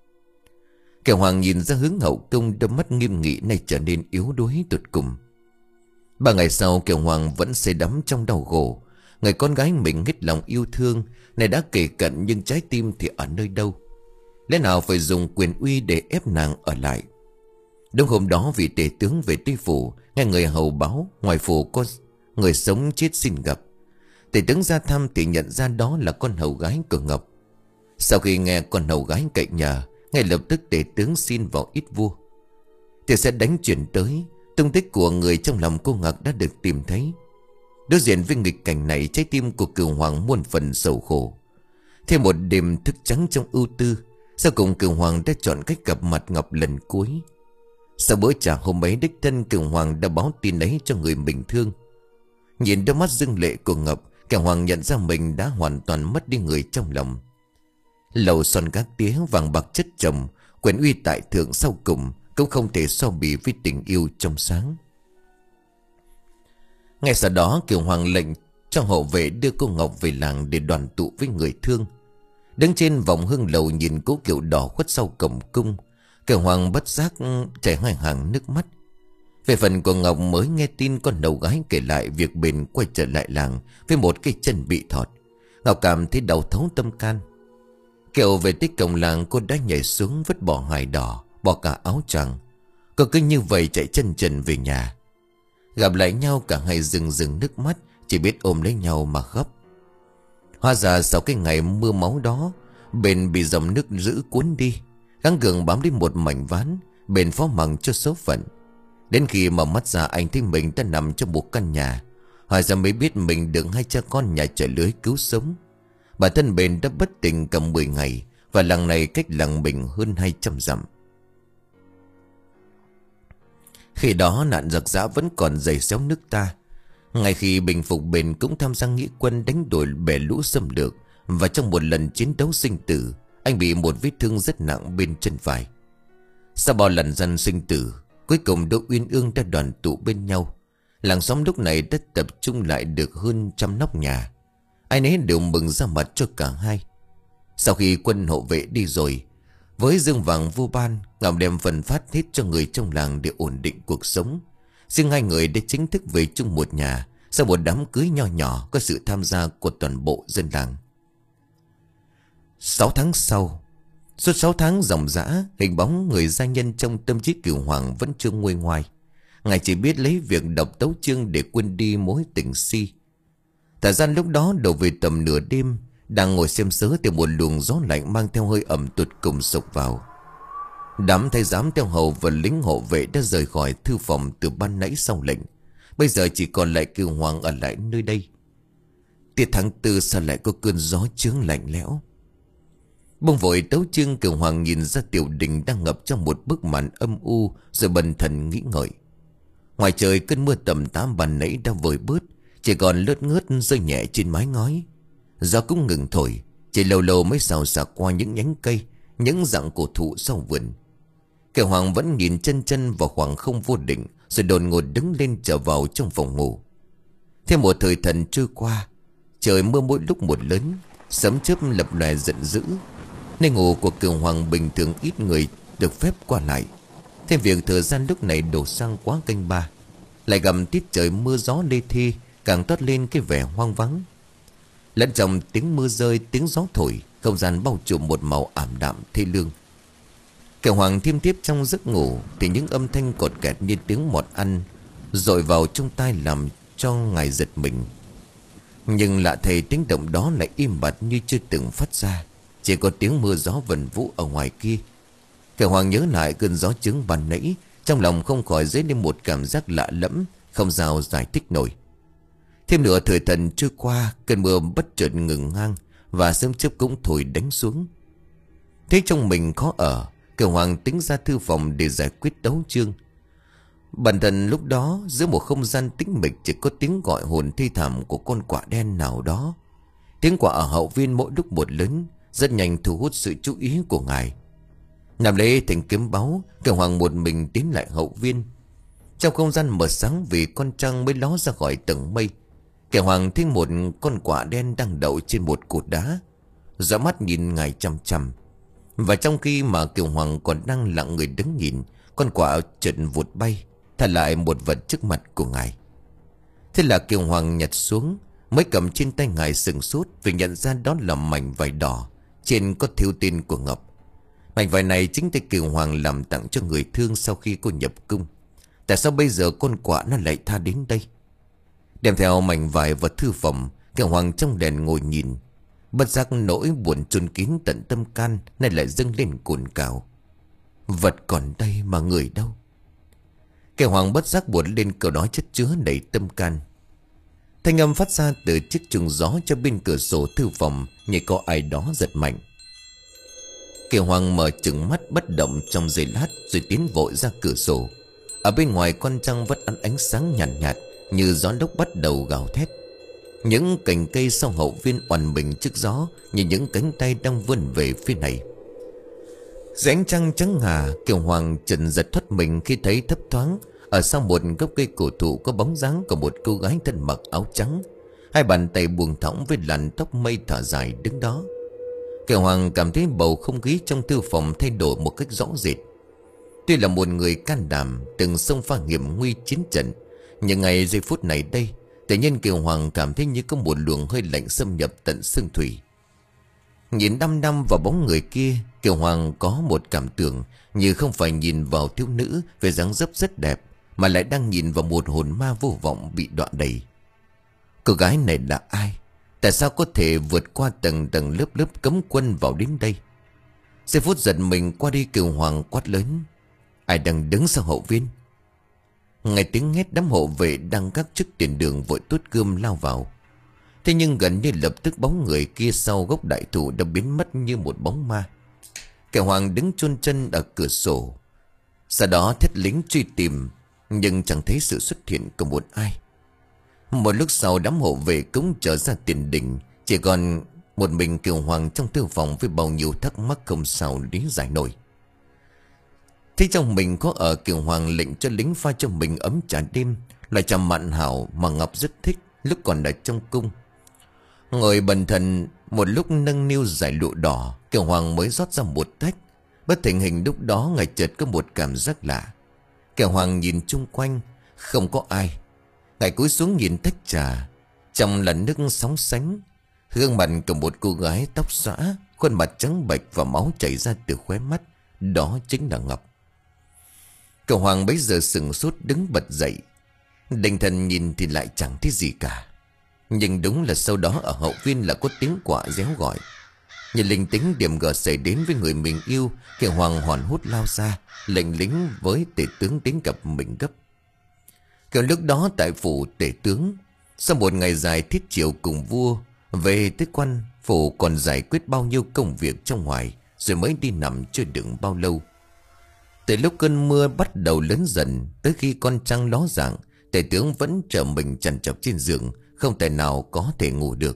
Kẻ Hoàng nhìn ra hướng hậu cung, đôi mắt nghiêm nghị này trở nên yếu đuối tột cùng. Ba ngày sau, Kiều Hoàng vẫn say đắm trong đau khổ. Người con gái mình hết lòng yêu thương này đã kề cận, nhưng trái tim thì ở nơi đâu? Lẽ nào phải dùng quyền uy để ép nàng ở lại? Đúng hôm đó, vị tể tướng về Tây Phủ nghe người hầu báo ngoài phủ có người sống chết xin gặp. Tể tướng ra thăm thì nhận ra đó là con hầu gái của Ngọc. Sau khi nghe con hầu gái cậy nhờ, ngay lập tức tể tướng xin vào ít vua. Thì sẽ đánh chuyển tới. Tung tích của người trong lòng cô Ngọc đã được tìm thấy. Đối diện với nghịch cảnh này, trái tim của Cửu Hoàng muôn phần sầu khổ. Thêm một đêm thức trắng trong ưu tư, sau cùng Cửu Hoàng đã chọn cách gặp mặt Ngọc lần cuối. Sau bữa trà hôm ấy, đích thân Cửu Hoàng đã báo tin ấy cho người mình thương. Nhìn đôi mắt rưng lệ của Ngọc, Cửu Hoàng nhận ra mình đã hoàn toàn mất đi người trong lòng. Lầu son gác tía, vàng bạc chất chồng, quyền uy tại thượng sau cùng cũng không thể so bì với tình yêu trong sáng. Ngay sau đó, Cửu Hoàng lệnh cho hộ vệ đưa cô Ngọc về làng để đoàn tụ với người thương. Đứng trên vòng hương lầu nhìn cố kiệu đỏ khuất sau cổng cung, Cửu Hoàng bất giác chảy hai hàng nước mắt. Về phần của Ngọc, mới nghe tin con đầu gái kể lại việc bền quay trở lại làng với một cái chân bị thọt. Ngọc cảm thấy đau thấu tâm can. Kiệu về tới cổng làng, cô đã nhảy xuống vứt bỏ hài đỏ, bỏ cả áo choàng. Cô cứ như vậy chạy chân trần về nhà. Gặp lại nhau cả hai rừng rừng nước mắt, chỉ biết ôm lấy nhau mà khóc. Hóa ra sau cái ngày mưa máu đó, bền bị dòng nước dữ cuốn đi, gắng gượng bám đến một mảnh ván, bền phó mặc cho số phận. Đến khi mở mắt ra, anh thấy mình đã nằm trong một căn nhà. Hỏi ra mới biết mình được hai cha con nhà chợ lưới cứu sống. Bản thân bền đã bất tỉnh cả mười ngày, và làng này cách làng mình hơn hai trăm dặm. Khi đó nạn giặc giã vẫn còn dày xéo nước ta. Ngay khi bình phục, bền cũng tham gia nghĩa quân đánh đuổi bè lũ xâm lược. Và trong một lần chiến đấu sinh tử, anh bị một vết thương rất nặng bên chân phải. Sau bao lần gian sinh tử, cuối cùng Đỗ Uyên Ương đã đoàn tụ bên nhau. Làng xóm lúc này đã tập trung lại được hơn trăm nóc nhà. Ai nấy đều mừng ra mặt cho cả hai. Sau khi quân hộ vệ đi rồi, với dương vàng vô ban, Ngọc đem phần phát hết cho người trong làng để ổn định cuộc sống. Riêng hai người đã chính thức về chung một nhà sau một đám cưới nho nhỏ có sự tham gia của toàn bộ dân làng. Sáu tháng sau, suốt sáu tháng ròng rã, hình bóng người gia nhân trong tâm trí Cửu Hoàng vẫn chưa nguôi ngoai. Ngài chỉ biết lấy việc đọc tấu chương để quên đi mối tình si. Thời gian lúc đó đổ về tầm nửa đêm, đang ngồi xem sớ thì một luồng gió lạnh mang theo hơi ẩm tụt cùng sộc vào. Đám thái giám theo hầu và lính hộ vệ đã rời khỏi thư phòng từ ban nãy sau lệnh. Bây giờ chỉ còn lại Cửu Hoàng ở lại nơi đây. Tiết tháng tư sao lại có cơn gió chướng lạnh lẽo. Bông vội tấu chương, Cửu Hoàng nhìn ra tiểu đình đang ngập trong một bức màn âm u, rồi bần thần nghĩ ngợi. Ngoài trời cơn mưa tầm tám ban nãy đã vơi bớt, chỉ còn lướt ngớt rơi nhẹ trên mái ngói. Gió cũng ngừng thổi, chỉ lâu lâu mới xào xạc qua những nhánh cây, những rặng cổ thụ sau vườn. Cửu Hoàng vẫn nhìn chân chân vào khoảng không vô định, rồi đột ngột đứng lên trở vào trong phòng ngủ. Thêm một thời thần trôi qua, trời mưa mỗi lúc một lớn, sấm chớp lập lòe giận dữ. Nơi ngủ của Cửu Hoàng bình thường ít người được phép qua lại. Thêm việc thời gian lúc này đổ sang quá canh ba, lại gầm tiết trời mưa gió lê thi, càng toát lên cái vẻ hoang vắng. Lẫn trong tiếng mưa rơi, tiếng gió thổi, không gian bao trùm một màu ảm đạm thê lương. Cửu Hoàng thiêm thiếp trong giấc ngủ thì những âm thanh cột kẹt như tiếng mọt ăn dội vào trong tai làm cho ngài giật mình. Nhưng lạ thầy, tiếng động đó lại im bặt như chưa từng phát ra, chỉ có tiếng mưa gió vần vũ ở ngoài kia. Cửu Hoàng nhớ lại cơn gió chướng ban nãy, trong lòng không khỏi dấy lên một cảm giác lạ lẫm, không sao giải thích nổi. Thêm nữa thời thần trôi qua, cơn mưa bất chợt ngừng ngang và sấm chớp cũng thổi đánh xuống. Thế trong mình khó ở, Cửu Hoàng tính ra thư phòng để giải quyết đấu chương. Bản thân lúc đó giữa một không gian tĩnh mịch chỉ có tiếng gọi hồn thi thảm của con quạ đen nào đó. Tiếng quạ ở hậu viên mỗi lúc một lớn, rất nhanh thu hút sự chú ý của ngài. Nằm lấy thành kiếm báu, Cửu Hoàng một mình tiến lại hậu viên. Trong không gian mờ sáng vì con trăng mới ló ra khỏi tầng mây, Cửu Hoàng thấy một con quạ đen đang đậu trên một cột đá, dõi mắt nhìn ngài chằm chằm. Và trong khi mà Cửu Hoàng còn đang lặng người đứng nhìn, con quạ chợt vụt bay, thả lại một vật trước mặt của ngài. Thế là Cửu Hoàng nhặt xuống, mới cầm trên tay ngài sừng sốt vì nhận ra đó là mảnh vải đỏ, trên có thêu tên của Ngọc. Mảnh vải này chính tay Cửu Hoàng làm tặng cho người thương sau khi cô nhập cung. Tại sao bây giờ con quạ nó lại tha đến đây? Đem theo mảnh vải vào thư phòng, Kẻ Hoàng trong đèn ngồi nhìn. Bất giác nỗi buồn chôn kín tận tâm can nay lại dâng lên cồn cào. Vật còn đây mà người đâu? Kẻ Hoàng bất giác buồn lên câu nói chất chứa đầy tâm can. Thanh âm phát ra từ chiếc chuông gió cho bên cửa sổ thư phòng, như có ai đó giật mạnh. Kẻ Hoàng mở trừng mắt bất động trong giây lát rồi tiến vội ra cửa sổ. Ở bên ngoài con trăng vẫn ăn ánh sáng nhàn nhạt, nhạt như gió lốc bắt đầu gào thét. Những cành cây sau hậu viên oằn mình trước gió như những cánh tay đang vươn về phía này. Dưới ánh trăng trắng ngà, Kiều Hoàng chợt giật thoát mình khi thấy thấp thoáng ở sau một gốc cây cổ thụ có bóng dáng của một cô gái thân mặc áo trắng, hai bàn tay buông thõng với làn tóc mây thả dài đứng đó. Kiều Hoàng cảm thấy bầu không khí trong thư phòng thay đổi một cách rõ rệt. Tuy là một người can đảm từng xông pha hiểm nguy chiến trận, nhưng ngay giây phút này đây, tự nhiên Kiều Hoàng cảm thấy như có một luồng hơi lạnh xâm nhập tận xương thủy. Nhìn đăm đăm vào bóng người kia, Kiều Hoàng có một cảm tưởng như không phải nhìn vào thiếu nữ về dáng dấp rất đẹp, mà lại đang nhìn vào một hồn ma vô vọng bị đọa đầy. Cô gái này là ai? Tại sao có thể vượt qua tầng tầng lớp lớp cấm quân vào đến đây? Giây phút giật mình qua đi, Kiều Hoàng quát lớn: ai đang đứng sau hậu viên? Nghe tiếng hét, đám hộ vệ đang gác trước tiền đường vội tuốt gươm lao vào. Thế nhưng gần như lập tức bóng người kia sau gốc đại thụ đã biến mất như một bóng ma. Kiều Hoàng đứng chôn chân ở cửa sổ, sau đó thét lính truy tìm, nhưng chẳng thấy sự xuất hiện của một ai. Một lúc sau đám hộ vệ cũng trở ra tiền đình, chỉ còn một mình Kiều Hoàng trong thư phòng với bao nhiêu thắc mắc không sao lý giải nổi. Thế trong mình có ở, Kiều Hoàng lệnh cho lính pha cho mình ấm trà đêm, loại trà mặn hảo mà Ngọc rất thích lúc còn ở trong cung. Ngồi bần thần một lúc nâng niu giải lụa đỏ, Kiều Hoàng mới rót ra một tách. Bất thình hình lúc đó ngài chợt có một cảm giác lạ. Kiều Hoàng nhìn chung quanh, không có ai. Ngài cúi xuống nhìn tách trà, trong là nước sóng sánh, gương mặt của một cô gái tóc xõa, khuôn mặt trắng bệch và máu chảy ra từ khóe mắt. Đó chính là Ngọc. Kiều Hoàng bấy giờ sừng sốt đứng bật dậy. Định thần nhìn thì lại chẳng thấy gì cả. Nhưng đúng là sau đó ở hậu viên là có tiếng quạ réo gọi. Nhìn linh tính điểm gở xảy đến với người mình yêu, Kiều Hoàng hoảng hốt lao ra, lệnh lính với tể tướng đến gặp mình gấp. Kiểu lúc đó tại phủ tể tướng, sau một ngày dài thiết chiều cùng vua, về tới quan phủ còn giải quyết bao nhiêu công việc trong ngoài, rồi mới đi nằm chưa được bao lâu. Từ lúc cơn mưa bắt đầu lớn dần, tới khi con trăng ló dạng, tể tướng vẫn trở mình trằn trọc trên giường, không thể nào có thể ngủ được.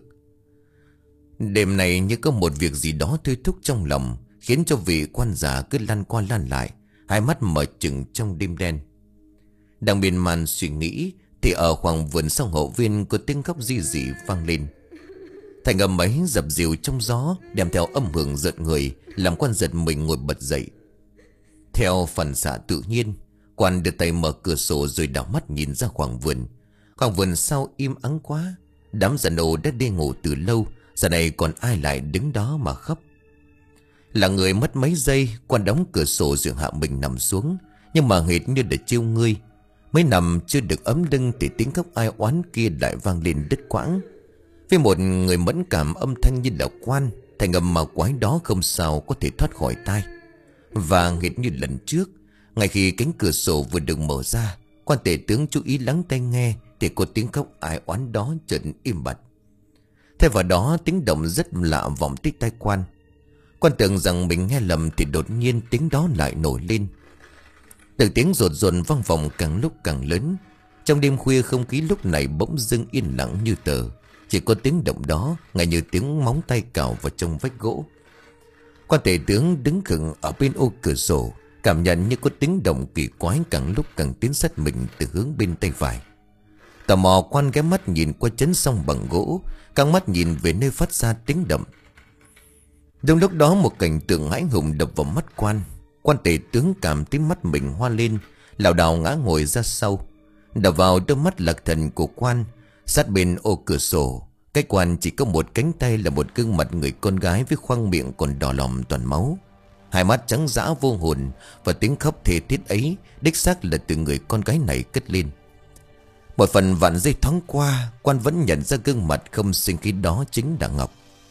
Đêm này như có một việc gì đó thôi thúc trong lòng, khiến cho vị quan già cứ lăn qua lăn lại, hai mắt mở trừng trong đêm đen. Đang miên man suy nghĩ thì ở khoảng vườn sau hậu viên có tiếng khóc ri rỉ vang lên. Thành âm ấy dập dìu trong gió, đem theo âm hưởng giận người, làm quan giật mình ngồi bật dậy. Theo phản xạ tự nhiên, quan đưa tay mở cửa sổ rồi đảo mắt nhìn ra khoảng vườn. Khoảng vườn sau im ắng quá, đám già nô đã đi ngủ từ lâu, giờ này còn ai lại đứng đó mà khóc. Là người mất mấy giây, quan đóng cửa sổ rồi hạ mình nằm xuống, nhưng mà hệt như để chiêu ngươi. Mới nằm chưa được ấm lưng thì tiếng khóc ai oán kia lại vang lên đứt quãng. Với một người mẫn cảm âm thanh như là quan, thành âm mà quái đó không sao có thể thoát khỏi tai. Và hệt như lần trước, ngay khi cánh cửa sổ vừa được mở ra, quan tể tướng chú ý lắng tai nghe thì có tiếng khóc ai oán đó chợt im bặt. Thay vào đó tiếng động rất lạ vọng tới tai quan. Quan tưởng rằng mình nghe lầm thì đột nhiên tiếng đó lại nổi lên. Từng tiếng rột rồn vang vọng càng lúc càng lớn. Trong đêm khuya không khí lúc này bỗng dưng yên lặng như tờ. Chỉ có tiếng động đó ngay như tiếng móng tay cào vào trong vách gỗ. Quan tể tướng đứng khựng ở bên ô cửa sổ, cảm nhận như có tiếng động kỳ quái càng lúc càng tiến sát mình từ hướng bên tay phải. Tò mò quan ghé mắt nhìn qua chấn song bằng gỗ, căng mắt nhìn về nơi phát ra tiếng động. Đúng lúc đó một cảnh tượng hãi hùng đập vào mắt quan. Quan tể tướng cảm thấy mắt mình hoa lên, lảo đảo ngã ngồi ra sau. Đập vào đôi mắt lạc thần của quan, sát bên ô cửa sổ, cách quan chỉ có một cánh tay là một gương mặt người con gái với khoang miệng còn đỏ lòm toàn máu. Hai mắt trắng dã vô hồn, và tiếng khóc thê thiết ấy đích xác là từ người con gái này cất lên. Một phần vạn giây thoáng qua, quan vẫn nhận ra gương mặt không sinh khí đó chính là Ngọc.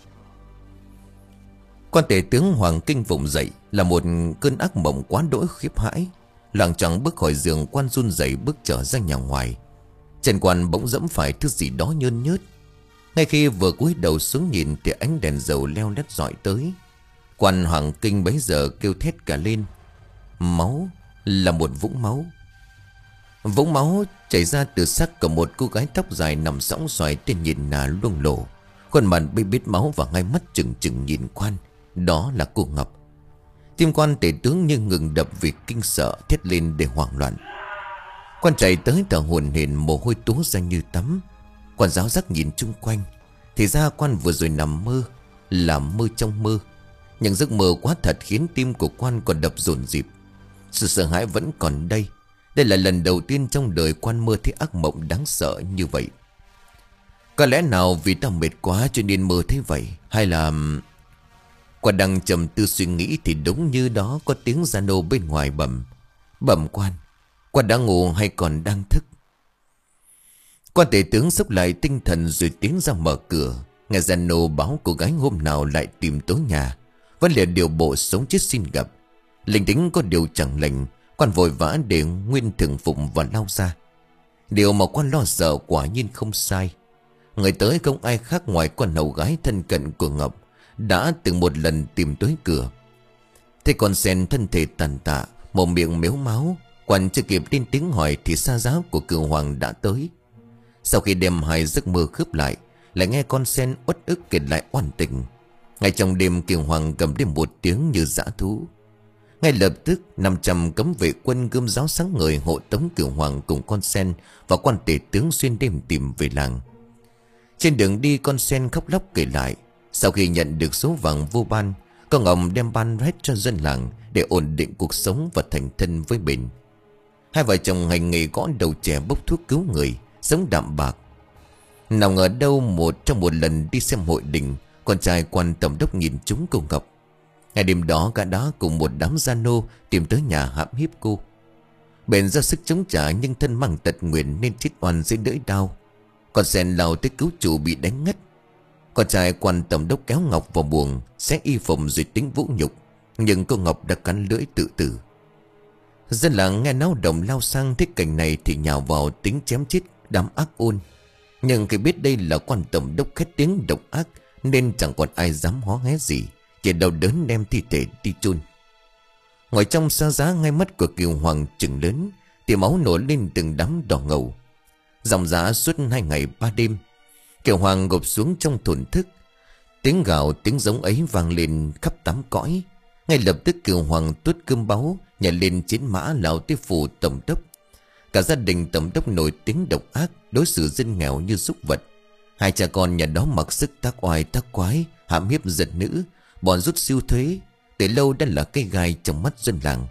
Quan tể tướng Hoàng kinh vùng dậy là một cơn ác mộng quá đỗi khiếp hãi. Loạng choạng bước khỏi giường, quan run rẩy bước trở ra nhà ngoài. Chân quan bỗng dẫm phải thứ gì đó nhơn nhớt. Ngay khi vừa cúi đầu xuống nhìn thì ánh đèn dầu leo lét dọi tới. Quan Hoàng kinh bấy giờ kêu thét cả lên. Máu, là một vũng máu. Vũng máu chảy ra từ xác của một cô gái tóc dài nằm sõng xoài trên nhìn nà luông lổ. Khuôn mặt bê bết máu và hai mắt trừng trừng nhìn quan. Đó là cô Ngọc. Tim quan tể tướng như ngừng đập vì kinh sợ, thét lên để hoảng loạn. Quan chạy tới thở hổn hển, mồ hôi túa ra như tắm. Quan giáo giác nhìn chung quanh. Thì ra quan vừa rồi nằm mơ, là mơ trong mơ. Nhưng giấc mơ quá thật khiến tim của quan còn đập dồn dịp. Sự sợ hãi vẫn còn đây. Đây là lần đầu tiên trong đời quan mơ thấy ác mộng đáng sợ như vậy. Có lẽ nào vì ta mệt quá cho nên mơ thấy vậy, hay là... Quan đang trầm tư suy nghĩ thì đúng như đó có tiếng Giano bên ngoài bẩm. Bẩm quan, quan đã ngủ hay còn đang thức? Quan tể tướng xốc lại tinh thần rồi tiến ra mở cửa. Nghe Giano báo cô gái hôm nào lại tìm tới nhà, vẫn là điều bộ sống chết xin gặp. Linh tính có điều chẳng lành, quan vội vã để nguyên thường phục và lao ra. Điều mà quan lo sợ quả nhiên không sai. Người tới không ai khác ngoài con hầu gái thân cận của Ngọc, đã từng một lần tìm tới cửa. Thế con sen thân thể tàn tạ, mồm miệng méo máu. Quan chưa kịp lên tiếng hỏi thì xa giá của cửu hoàng đã tới. Sau khi đem hai giấc mơ khớp lại, lại nghe con sen uất ức kể lại oan tình. Ngay trong đêm, cửu hoàng cầm lên một tiếng như dã thú. Ngay lập tức năm trăm cấm vệ quân gươm giáo sáng ngời hộ tống cửu hoàng cùng con sen và quan tể tướng xuyên đêm tìm về làng. Trên đường đi, con sen khóc lóc kể lại. Sau khi nhận được số vàng vô ban, con Ngọc đem ban hết cho dân làng để ổn định cuộc sống và thành thân với mình. Hai vợ chồng hành nghề gõ đầu trẻ bốc thuốc cứu người, sống đạm bạc. Nào ngờ đâu một trong một lần đi xem hội đình, con trai quan tổng đốc nhìn trúng cô Ngọc. Ngày đêm đó cả đó cùng một đám gia nô tìm tới nhà hãm hiếp cô. Bèn ra sức chống trả nhưng thân mang tật nguyền nên chết oan dưới lưỡi đao. Con sen lao tới cứu chủ bị đánh ngất. Con trai quan tổng đốc kéo Ngọc vào buồng, xé y phục rồi tính vũ nhục, nhưng cô Ngọc đã cắn lưỡi tự tử. Dân làng nghe náo động lao sang thấy cảnh này thì nhào vào tính chém chết đám ác ôn. Nhưng khi biết đây là quan tổng đốc khét tiếng độc ác nên chẳng còn ai dám hó hé gì, chỉ đau đớn đem thi thể đi chôn. Ngồi trong xa giá, ngay mắt của Kiều Hoàng trừng lớn, thì máu nổi lên từng đám đỏ ngầu. Dòng giá suốt hai ngày ba đêm, Kiều Hoàng gục xuống trong thổn thức. Tiếng gào tiếng giống ấy vang lên khắp tám cõi. Ngay lập tức Kiều Hoàng tuốt cơm báu, nhảy lên chiến mã lao tới phủ tổng đốc. Cả gia đình tổng đốc nổi tiếng độc ác, đối xử dân nghèo như súc vật. Hai cha con nhà đó mặc sức tác oai tác quái, hãm hiếp giật nữ, bọn rút siêu thuế, từ lâu đã là cây gai trong mắt dân làng.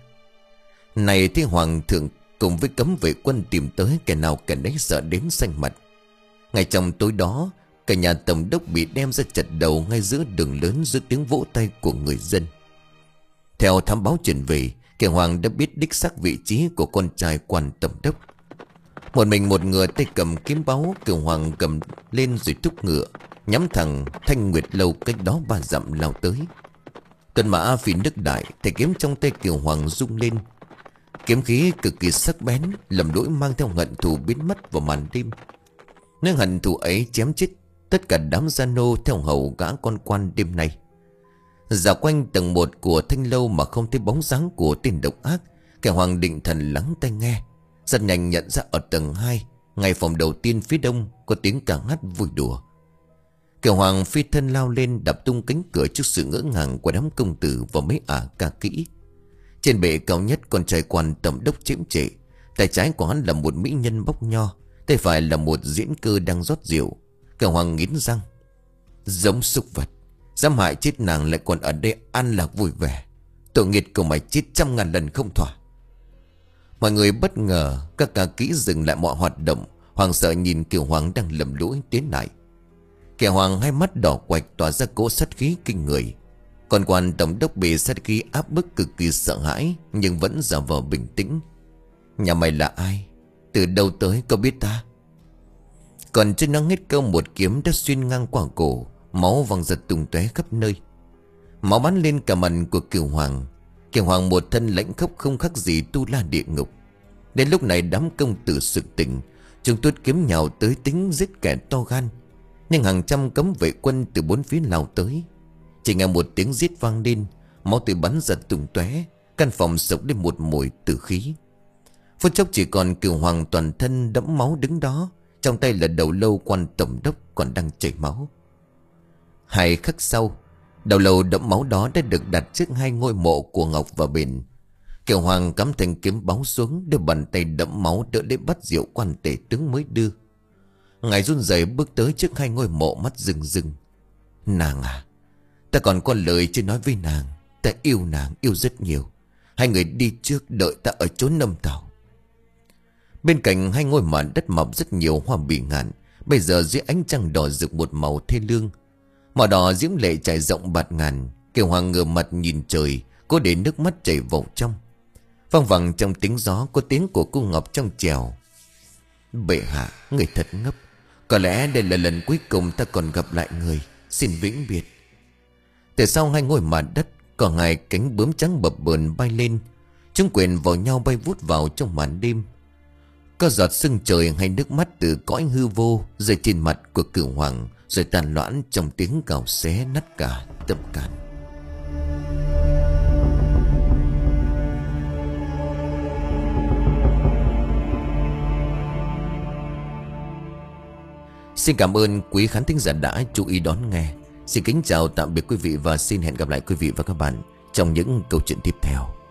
Này thế hoàng thượng cùng với cấm vệ quân tìm tới, kẻ nào kẻ nấy sợ đến xanh mặt. Ngay trong tối đó, cả nhà tổng đốc bị đem ra chặt đầu ngay giữa đường lớn dưới tiếng vỗ tay của người dân. Theo thám báo truyền về, Kiều Hoàng đã biết đích xác vị trí của con trai quan tổng đốc. Một mình một người tay cầm kiếm báu, Kiều Hoàng cầm lên rồi thúc ngựa, nhắm thẳng Thanh Nguyệt Lâu cách đó ba dặm lao tới. Tuần mã phi nước đại, tay kiếm trong tay Kiều Hoàng rung lên. Kiếm khí cực kỳ sắc bén, lầm lỗi mang theo hận thù biến mất vào màn đêm. Nơi hận thù ấy chém chết tất cả đám gia nô theo hầu gã con quan đêm nay. Dạo quanh tầng một của Thanh Lâu mà không thấy bóng dáng của tên độc ác, Kiều Hoàng định thần lắng tai nghe. Rất nhanh nhận ra ở tầng hai, ngay phòng đầu tiên phía đông, có tiếng ca hát vui đùa. Kiều Hoàng phi thân lao lên, đập tung cánh cửa trước sự ngỡ ngàng của đám công tử và mấy ả ca kỹ. Trên bệ cao nhất, con trai quan tổng đốc chiếm trệ. Tay trái của hắn là một mỹ nhân bóc nho, tay phải là một diễn cơ đang rót rượu. Kiều Hoàng nghiến răng. Giống súc vật, dám hại chết nàng lại còn ở đây ăn lạc vui vẻ. Tội nghiệt của mày chết trăm ngàn lần không thỏa. Mọi người bất ngờ, các ca kỹ dừng lại mọi hoạt động, hoảng sợ nhìn Kiều Hoàng đang lầm lũi tiến lại. Kiều Hoàng hai mắt đỏ quạch tỏa ra cỗ sát khí kinh người. Còn quan tổng đốc bị sát khí áp bức cực kỳ sợ hãi, nhưng vẫn giả vờ bình tĩnh. Nhà mày là ai? Từ đâu tới, có biết ta? Còn chưa nói hết câu, một kiếm đã xuyên ngang qua cổ, máu văng giật tung tóe khắp nơi. Máu bắn lên cả mặt của Kiều Hoàng. Kiều Hoàng một thân lãnh khốc không khác gì tu la địa ngục. Đến lúc này đám công tử sực tỉnh, chúng tuốt kiếm nhào tới tính giết kẻ to gan. Nhưng hàng trăm cấm vệ quân từ bốn phía lao tới. Chỉ nghe một tiếng giết vang lên, máu tươi bắn giật tung tóe, căn phòng sộc lên một mùi tử khí. Phút chốc chỉ còn Kiều Hoàng toàn thân đẫm máu đứng đó, trong tay là đầu lâu quan tổng đốc còn đang chảy máu. Hai khắc sau, đầu lâu đẫm máu đó đã được đặt trước hai ngôi mộ của Ngọc và Bền. Kiều Hoàng cắm thanh kiếm báu xuống, đưa bàn tay đẫm máu đỡ lấy bát rượu quan tể tướng mới đưa. Ngài run rẩy bước tới trước hai ngôi mộ, mắt rừng rừng. Nàng à, ta còn có lời chưa nói với nàng. Ta yêu nàng, yêu rất nhiều. Hai người đi trước, đợi ta ở chốn Nâm Thảo. Bên cạnh hai ngôi mộ đất mọc rất nhiều hoa bỉ ngạn. Bây giờ dưới ánh trăng đỏ rực một màu thê lương. Màu đỏ diễm lệ trải rộng bạt ngàn. Kiều Hoàng ngửa mặt nhìn trời, cố để nước mắt chảy vào trong. Văng vẳng trong tiếng gió có tiếng của cô Ngọc trong trèo. Bệ hạ, người thật ngốc. Có lẽ đây là lần cuối cùng ta còn gặp lại người. Xin vĩnh biệt. Từ sau hai ngôi mộ đất, có hai cánh bướm trắng bập bờn bay lên. Chúng quyện vào nhau bay vút vào trong màn đêm. Có giọt sương trời hay nước mắt từ cõi hư vô rơi trên mặt của Cửu Hoàng, rồi tàn loãng trong tiếng gào xé nát cả tâm can. Xin cảm ơn quý khán thính giả đã chú ý đón nghe. Xin kính chào tạm biệt quý vị và xin hẹn gặp lại quý vị và các bạn trong những câu chuyện tiếp theo.